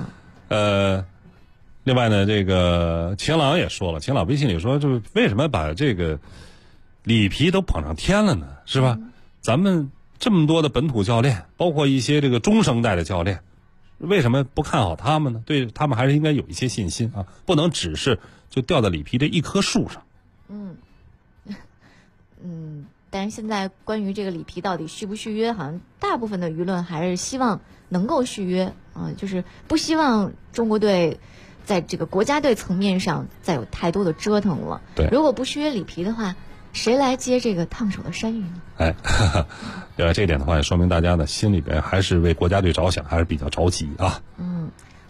另外呢，这个秦朗也说了，秦朗微信里说，就为什么把这个里皮都捧上天了呢？是吧？咱们这么多的本土教练，包括一些这个中生代的教练，为什么不看好他们呢？对他们还是应该有一些信心啊，不能只是就吊在里皮这一棵树上。 但是现在关于这个里皮到底续不续约，好像大部分的舆论还是希望能够续约啊，就是不希望中国队在这个国家队层面上再有太多的折腾了。 对， 如果不续约里皮的话，谁来接这个烫手的山芋呢？ 这一点的话，也说明大家呢心里边还是为国家队着想，还是比较着急啊。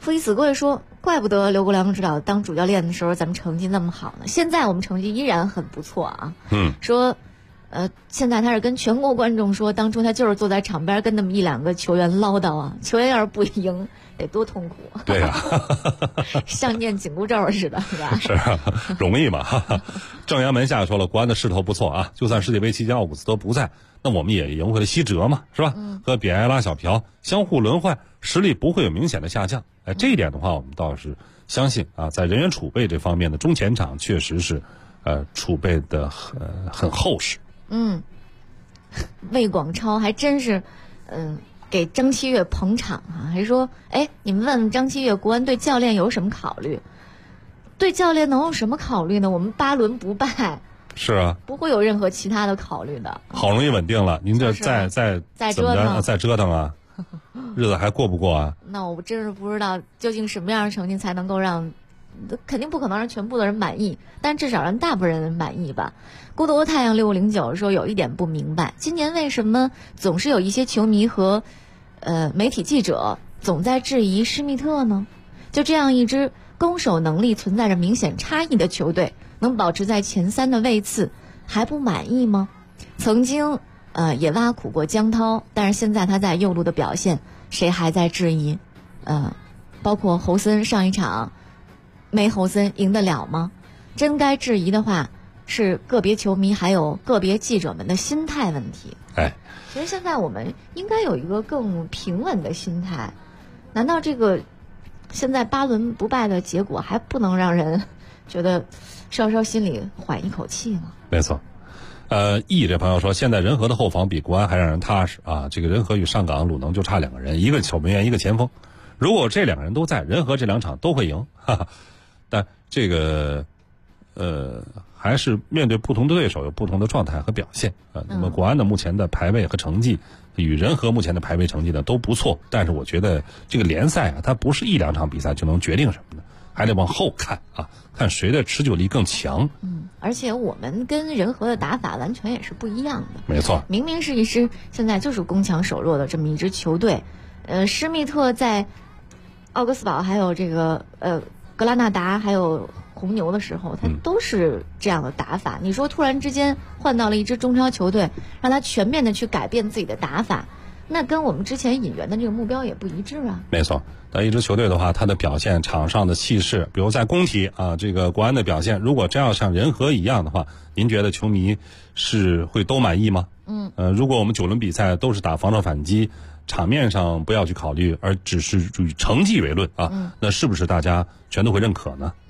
夫妻子贵说，怪不得刘国梁指导当主教练的时候咱们成绩那么好呢，现在我们成绩依然很不错啊。说现在他是跟全国观众说，当初他就是坐在场边跟那么1-2个球员唠叨啊，球员要是不赢得多痛苦。 对呀、 像念紧箍咒似的，是吧？ 是啊，容易嘛。正阳门下说了，国安的势头不错啊，就算世界杯期间奥古斯都不在，那我们也赢回了西哲嘛，是吧？和比埃拉、小朴相互轮换，实力不会有明显的下降。这一点的话，我们倒是相信啊，在人员储备这方面的中前场确实是储备的很厚实。 魏广超还真是给张七岳捧场啊，还说你们问问张七岳，国安对教练有什么考虑？对教练能有什么考虑呢？我们8轮不败， 是啊， 不会有任何其他的考虑的。 好容易稳定了，您这再折腾， 再折腾啊，日子还过不过啊？ 那我真是不知道究竟什么样的成绩才能够让，肯定不可能让全部的人满意，但至少让大部分人满意吧。孤独太阳6509说，有一点不明白，今年为什么总是有一些球迷和媒体记者总在质疑施密特呢？就这样一支攻守能力存在着明显差异的球队，能保持在前3的位次，还不满意吗？曾经也挖苦过江涛，但是现在他在右路的表现，谁还在质疑？包括侯森上一场没侯森赢得了吗？真该质疑的话，是个别球迷还有个别记者们的心态问题。其实现在我们应该有一个更平稳的心态。难道这个现在8轮不败的结果还不能让人觉得稍稍心里缓一口气吗？ 没错。易这朋友说，现在仁和的后防比国安还让人踏实啊。这个仁和与上港鲁能就差2个人，一个守门员，一个前锋。如果这2个人都在，仁和这2场都会赢。但这个还是面对不同的对手有不同的状态和表现啊。那么国安的目前的排位和成绩与仁和目前的排位成绩呢都不错，但是我觉得这个联赛啊，它不是1-2场比赛就能决定什么的，还得往后看啊，看谁的持久力更强。 而且我们跟仁和的打法完全也是不一样的。 没错， 明明是一支现在就是攻强守弱的这么一支球队，施密特在奥格斯堡还有这个格拉纳达还有红牛的时候，他都是这样的打法。你说突然之间换到了一支中超球队，让他全面的去改变自己的打法，那跟我们之前引援的这个目标也不一致啊。 没错，但一支球队的话，他的表现场上的气势，比如在工体啊，这个国安的表现，如果真要像仁和一样的话，您觉得球迷是会都满意吗？如果我们9轮比赛都是打防守反击，场面上不要去考虑，而只是以成绩为论啊，那是不是大家全都会认可呢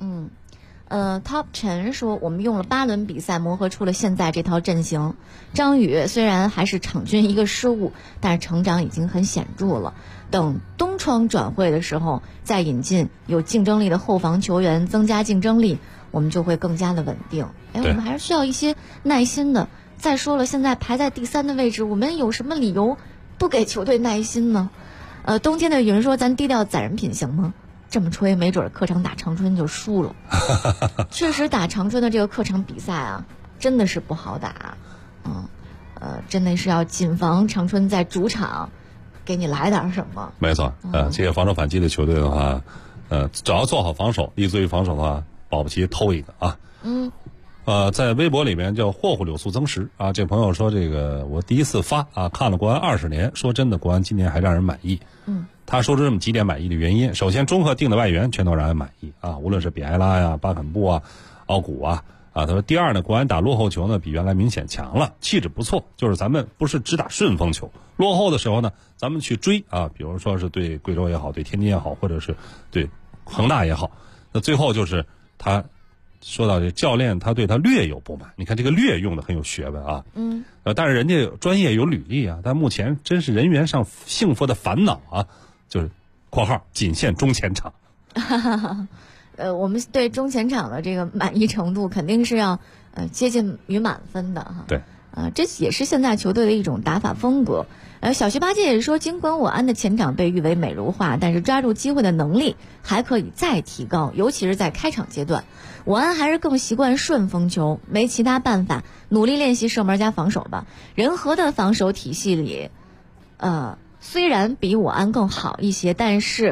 ？Top 陈说，我们用了8轮比赛磨合出了现在这套阵型。张宇虽然还是场均一个失误，但是成长已经很显著了。等东窗转会的时候，再引进有竞争力的后防球员，增加竞争力，我们就会更加的稳定。我们还是需要一些耐心的。再说了，现在排在第3的位置，我们有什么理由不给球队耐心呢？冬天的云说，咱低调攒人品行吗？这么吹，没准客场打长春就输了。确实，打长春的这个客场比赛啊，真的是不好打。真的是要谨防长春在主场给你来点什么。 没错，这些防守反击的球队的话，只要做好防守，立足于防守的话，保不齐偷一个啊。在微博里面叫霍霍柳素增实啊，这朋友说，这个我第一次发啊，看了国安20年，说真的，国安今年还让人满意。他说出这么几点满意的原因，首先中赫定的外援全都让人满意啊，无论是比埃拉呀、巴坎布啊、奥古啊。他说第二呢，国安打落后球呢比原来明显强了，气质不错，就是咱们不是只打顺风球，落后的时候呢，咱们去追啊，比如说是对贵州也好，对天津也好，或者是对恒大也好。那最后就是他说到这教练，他对他略有不满。你看这个略用的很有学问啊。但是人家专业有履历啊，但目前真是人员上幸福的烦恼啊，就是括号仅限中前场。 我们对中前场的这个满意程度肯定是要接近于满分的哈。 对。 这也是现在球队的一种打法风格。小徐八戒也是说，尽管我安的前场被誉为美如画，但是抓住机会的能力还可以再提高，尤其是在开场阶段。我安还是更习惯顺风球，没其他办法，努力练习射门加防守吧。仁和的防守体系里，虽然比我安更好一些，但是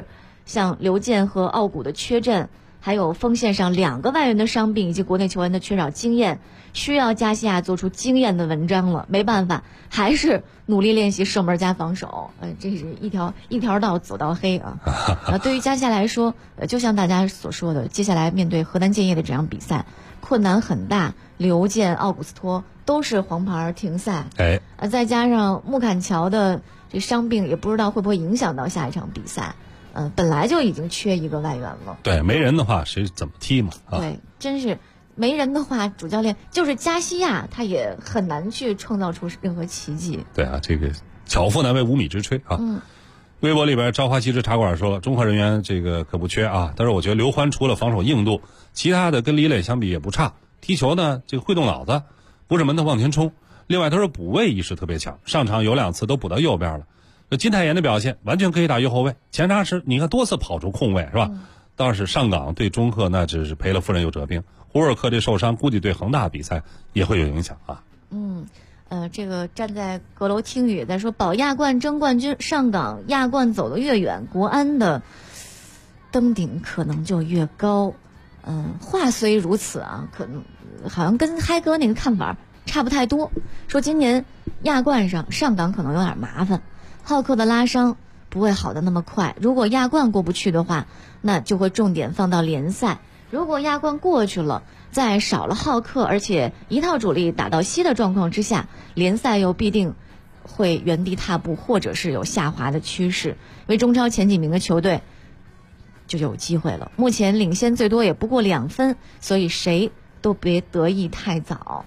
像刘健和奥古的缺阵，还有锋线上2个外援的伤病，以及国内球员的缺少经验，需要加西亚做出惊艳的文章了。没办法，还是努力练习射门加防守。这是一条道走到黑啊。对于加西亚来说，就像大家所说的，接下来面对河南建业的这场比赛，困难很大。刘健、奥古斯托都是黄牌停赛，再加上穆坎乔的这伤病，也不知道会不会影响到下一场比赛。本来就已经缺一个外援了。 对，没人的话谁怎么踢嘛？ 对，真是没人的话，主教练就是加西亚，他也很难去创造出任何奇迹。 对啊，这个巧妇难为无米之炊啊。微博里边朝花夕拾茶馆说了，中核人员这个可不缺啊，但是我觉得刘欢除了防守硬度，其他的跟李磊相比也不差。踢球呢，这个会动脑子，不是门头往前冲。另外，他说补位意识特别强，上场有2次都补到右边了。金泰妍的表现完全可以打右后卫，前插时你看多次跑出空位是吧？倒是上港对中赫那只是赔了夫人又折兵，胡尔克这受伤估计对恒大比赛也会有影响啊。 这个站在阁楼听雨在说，保亚冠争冠军，上港亚冠走得越远，国安的登顶可能就越高。话虽如此啊，可能好像跟嗨哥那个看法差不太多。说今年亚冠上港可能有点麻烦，浩克的拉伤不会好的那么快。如果亚冠过不去的话，那就会重点放到联赛。如果亚冠过去了，在少了浩克，而且一套主力打到稀的状况之下，联赛又必定会原地踏步，或者是有下滑的趋势。因为中超前几名的球队就有机会了，目前领先最多也不过2分，所以谁都别得意太早。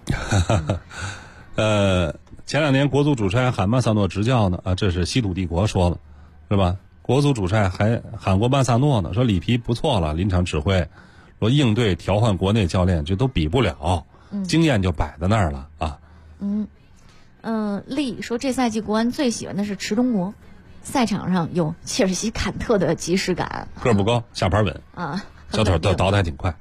前2年国足主帅喊曼萨诺执教呢，这是西土帝国说了，是吧？国足主帅还喊过曼萨诺呢，说里皮不错了，临场指挥，说应对调换国内教练这都比不了，经验就摆在那儿了啊。 丽说这赛季国安最喜欢的是池东国，赛场上有切尔西坎特的即视感， 个不高，下盘稳啊， 小腿倒得还挺快。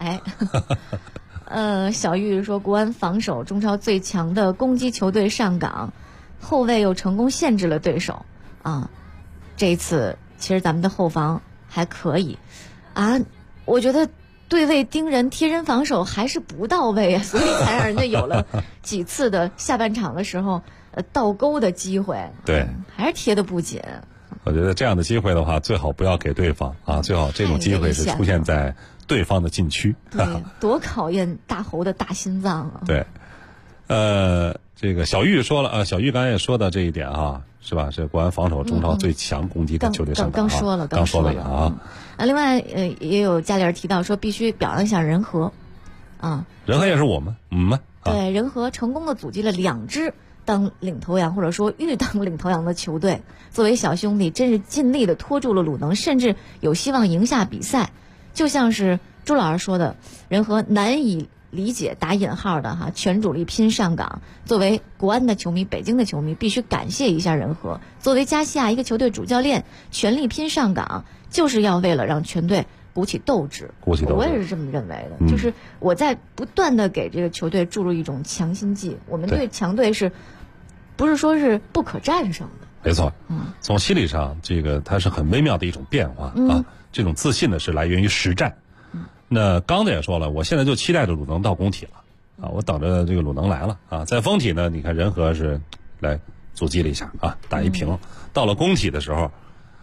小玉说国安防守中超最强的攻击球队上港，后卫又成功限制了对手啊。这一次其实咱们的后防还可以啊，我觉得对位盯人贴人防守还是不到位啊，所以才让人家有了几次的下半场的时候倒钩的机会。 对， 还是贴得不紧。 我觉得这样的机会的话，最好不要给对方啊，最好这种机会是出现在对方的禁区。 对，多考验大侯的大心脏啊！ 对，这个小玉说了小玉刚才也说到这一点啊，是吧？是国安防守中超最强攻击的球队上港， 刚说了啊。 另外也有家里人提到说，必须表扬一下仁和啊， 仁和也是我们对，仁和成功的组织了2支当领头羊或者说欲当领头羊的球队，作为小兄弟真是尽力的拖住了鲁能，甚至有希望赢下比赛。就像是朱老师说的，仁和难以理解打引号的全主力拼上港。作为国安的球迷，北京的球迷必须感谢一下仁和。作为加西亚一个球队主教练，全力拼上港，就是要为了让全队鼓起斗志。我也是这么认为的，就是我在不断的给这个球队注入一种强心剂。我们对强队不是说是不可战胜的？ 没错，从心理上，这个它是很微妙的一种变化啊。这种自信呢是来源于实战。那刚才也说了，我现在就期待着鲁能到工体了啊，我等着这个鲁能来了啊。在丰体呢，你看仁和是来阻击了一下啊，打一平。到了工体的时候，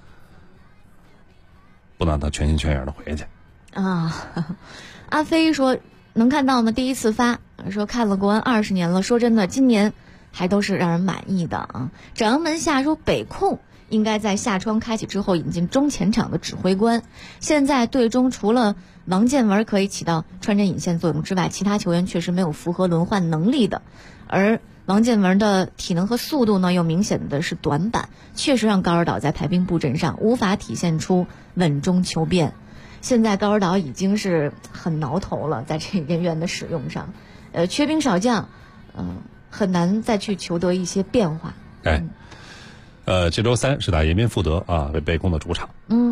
不能让他全心全意的回去啊。阿飞说能看到吗？第一次发说看了国安20年了，说真的，今年还都是让人满意的啊。展阳门下说北控应该在夏窗开启之后引进中前场的指挥官。现在队中除了王建文可以起到穿针引线作用之外，其他球员确实没有符合轮换能力的。而王建文的体能和速度呢，又明显的是短板，确实让高尔岛在排兵布阵上无法体现出稳中求变。现在高尔岛已经是很挠头了，在这人员的使用上，缺兵少将，很难再去求得一些变化。 这周3是打延边富德啊，为北控的主场。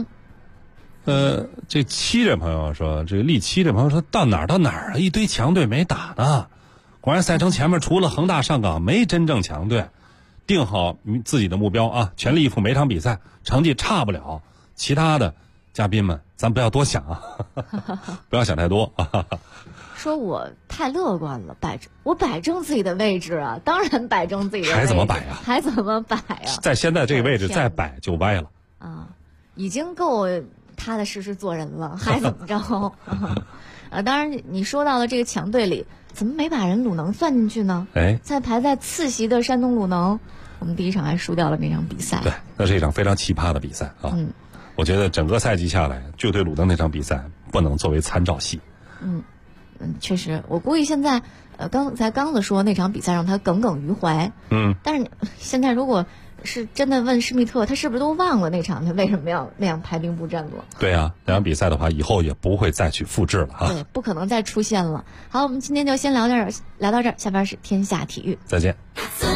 这7这朋友说，这个力7这朋友说到哪儿啊，一堆强队没打呢。果然赛程前面除了恒大上港没真正强队，定好自己的目标啊，全力以赴每场比赛，成绩差不了，其他的嘉宾们，咱不要多想啊，不要想太多啊。 说我太乐观了，我摆正自己的位置啊，当然摆正自己的位置， 还怎么摆呀？ 还怎么摆呀？ 在现在这个位置再摆就歪了啊，已经够踏踏实实做人了，还怎么着？当然你说到了这个强队里，怎么没把人鲁能算进去呢？ 哎， 在排在次席的山东鲁能，我们第一场还输掉了那场比赛。 对，那是一场非常奇葩的比赛啊。我觉得整个赛季下来，就对鲁能那场比赛不能作为参照系。 确实，我估计现在，刚子说那场比赛让他耿耿于怀。但是现在如果是真的问施密特，他是不是都忘了那场他为什么要那样排兵布阵了？ 对啊，那场比赛的话，以后也不会再去复制了啊。 对，不可能再出现了。好，我们今天就先聊到这儿，下边是天下体育， 再见。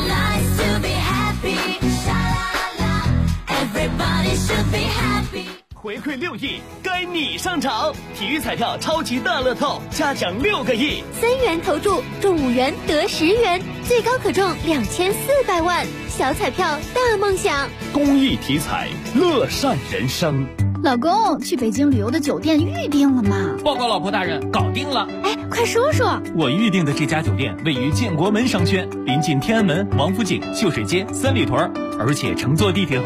回馈6亿，该你上场！体育彩票超级大乐透，嘉奖6个亿 ，3元投注中5元得10元，最高可中2400万。小彩票大梦想， 公益体彩，乐善人生。 老公，去北京旅游的酒店预定了吗？ 报告老婆大人，搞定了。 哎，快说说。 我预定的这家酒店位于建国门商圈，临近天安门、王府井、秀水街、三里屯，而且乘坐地铁和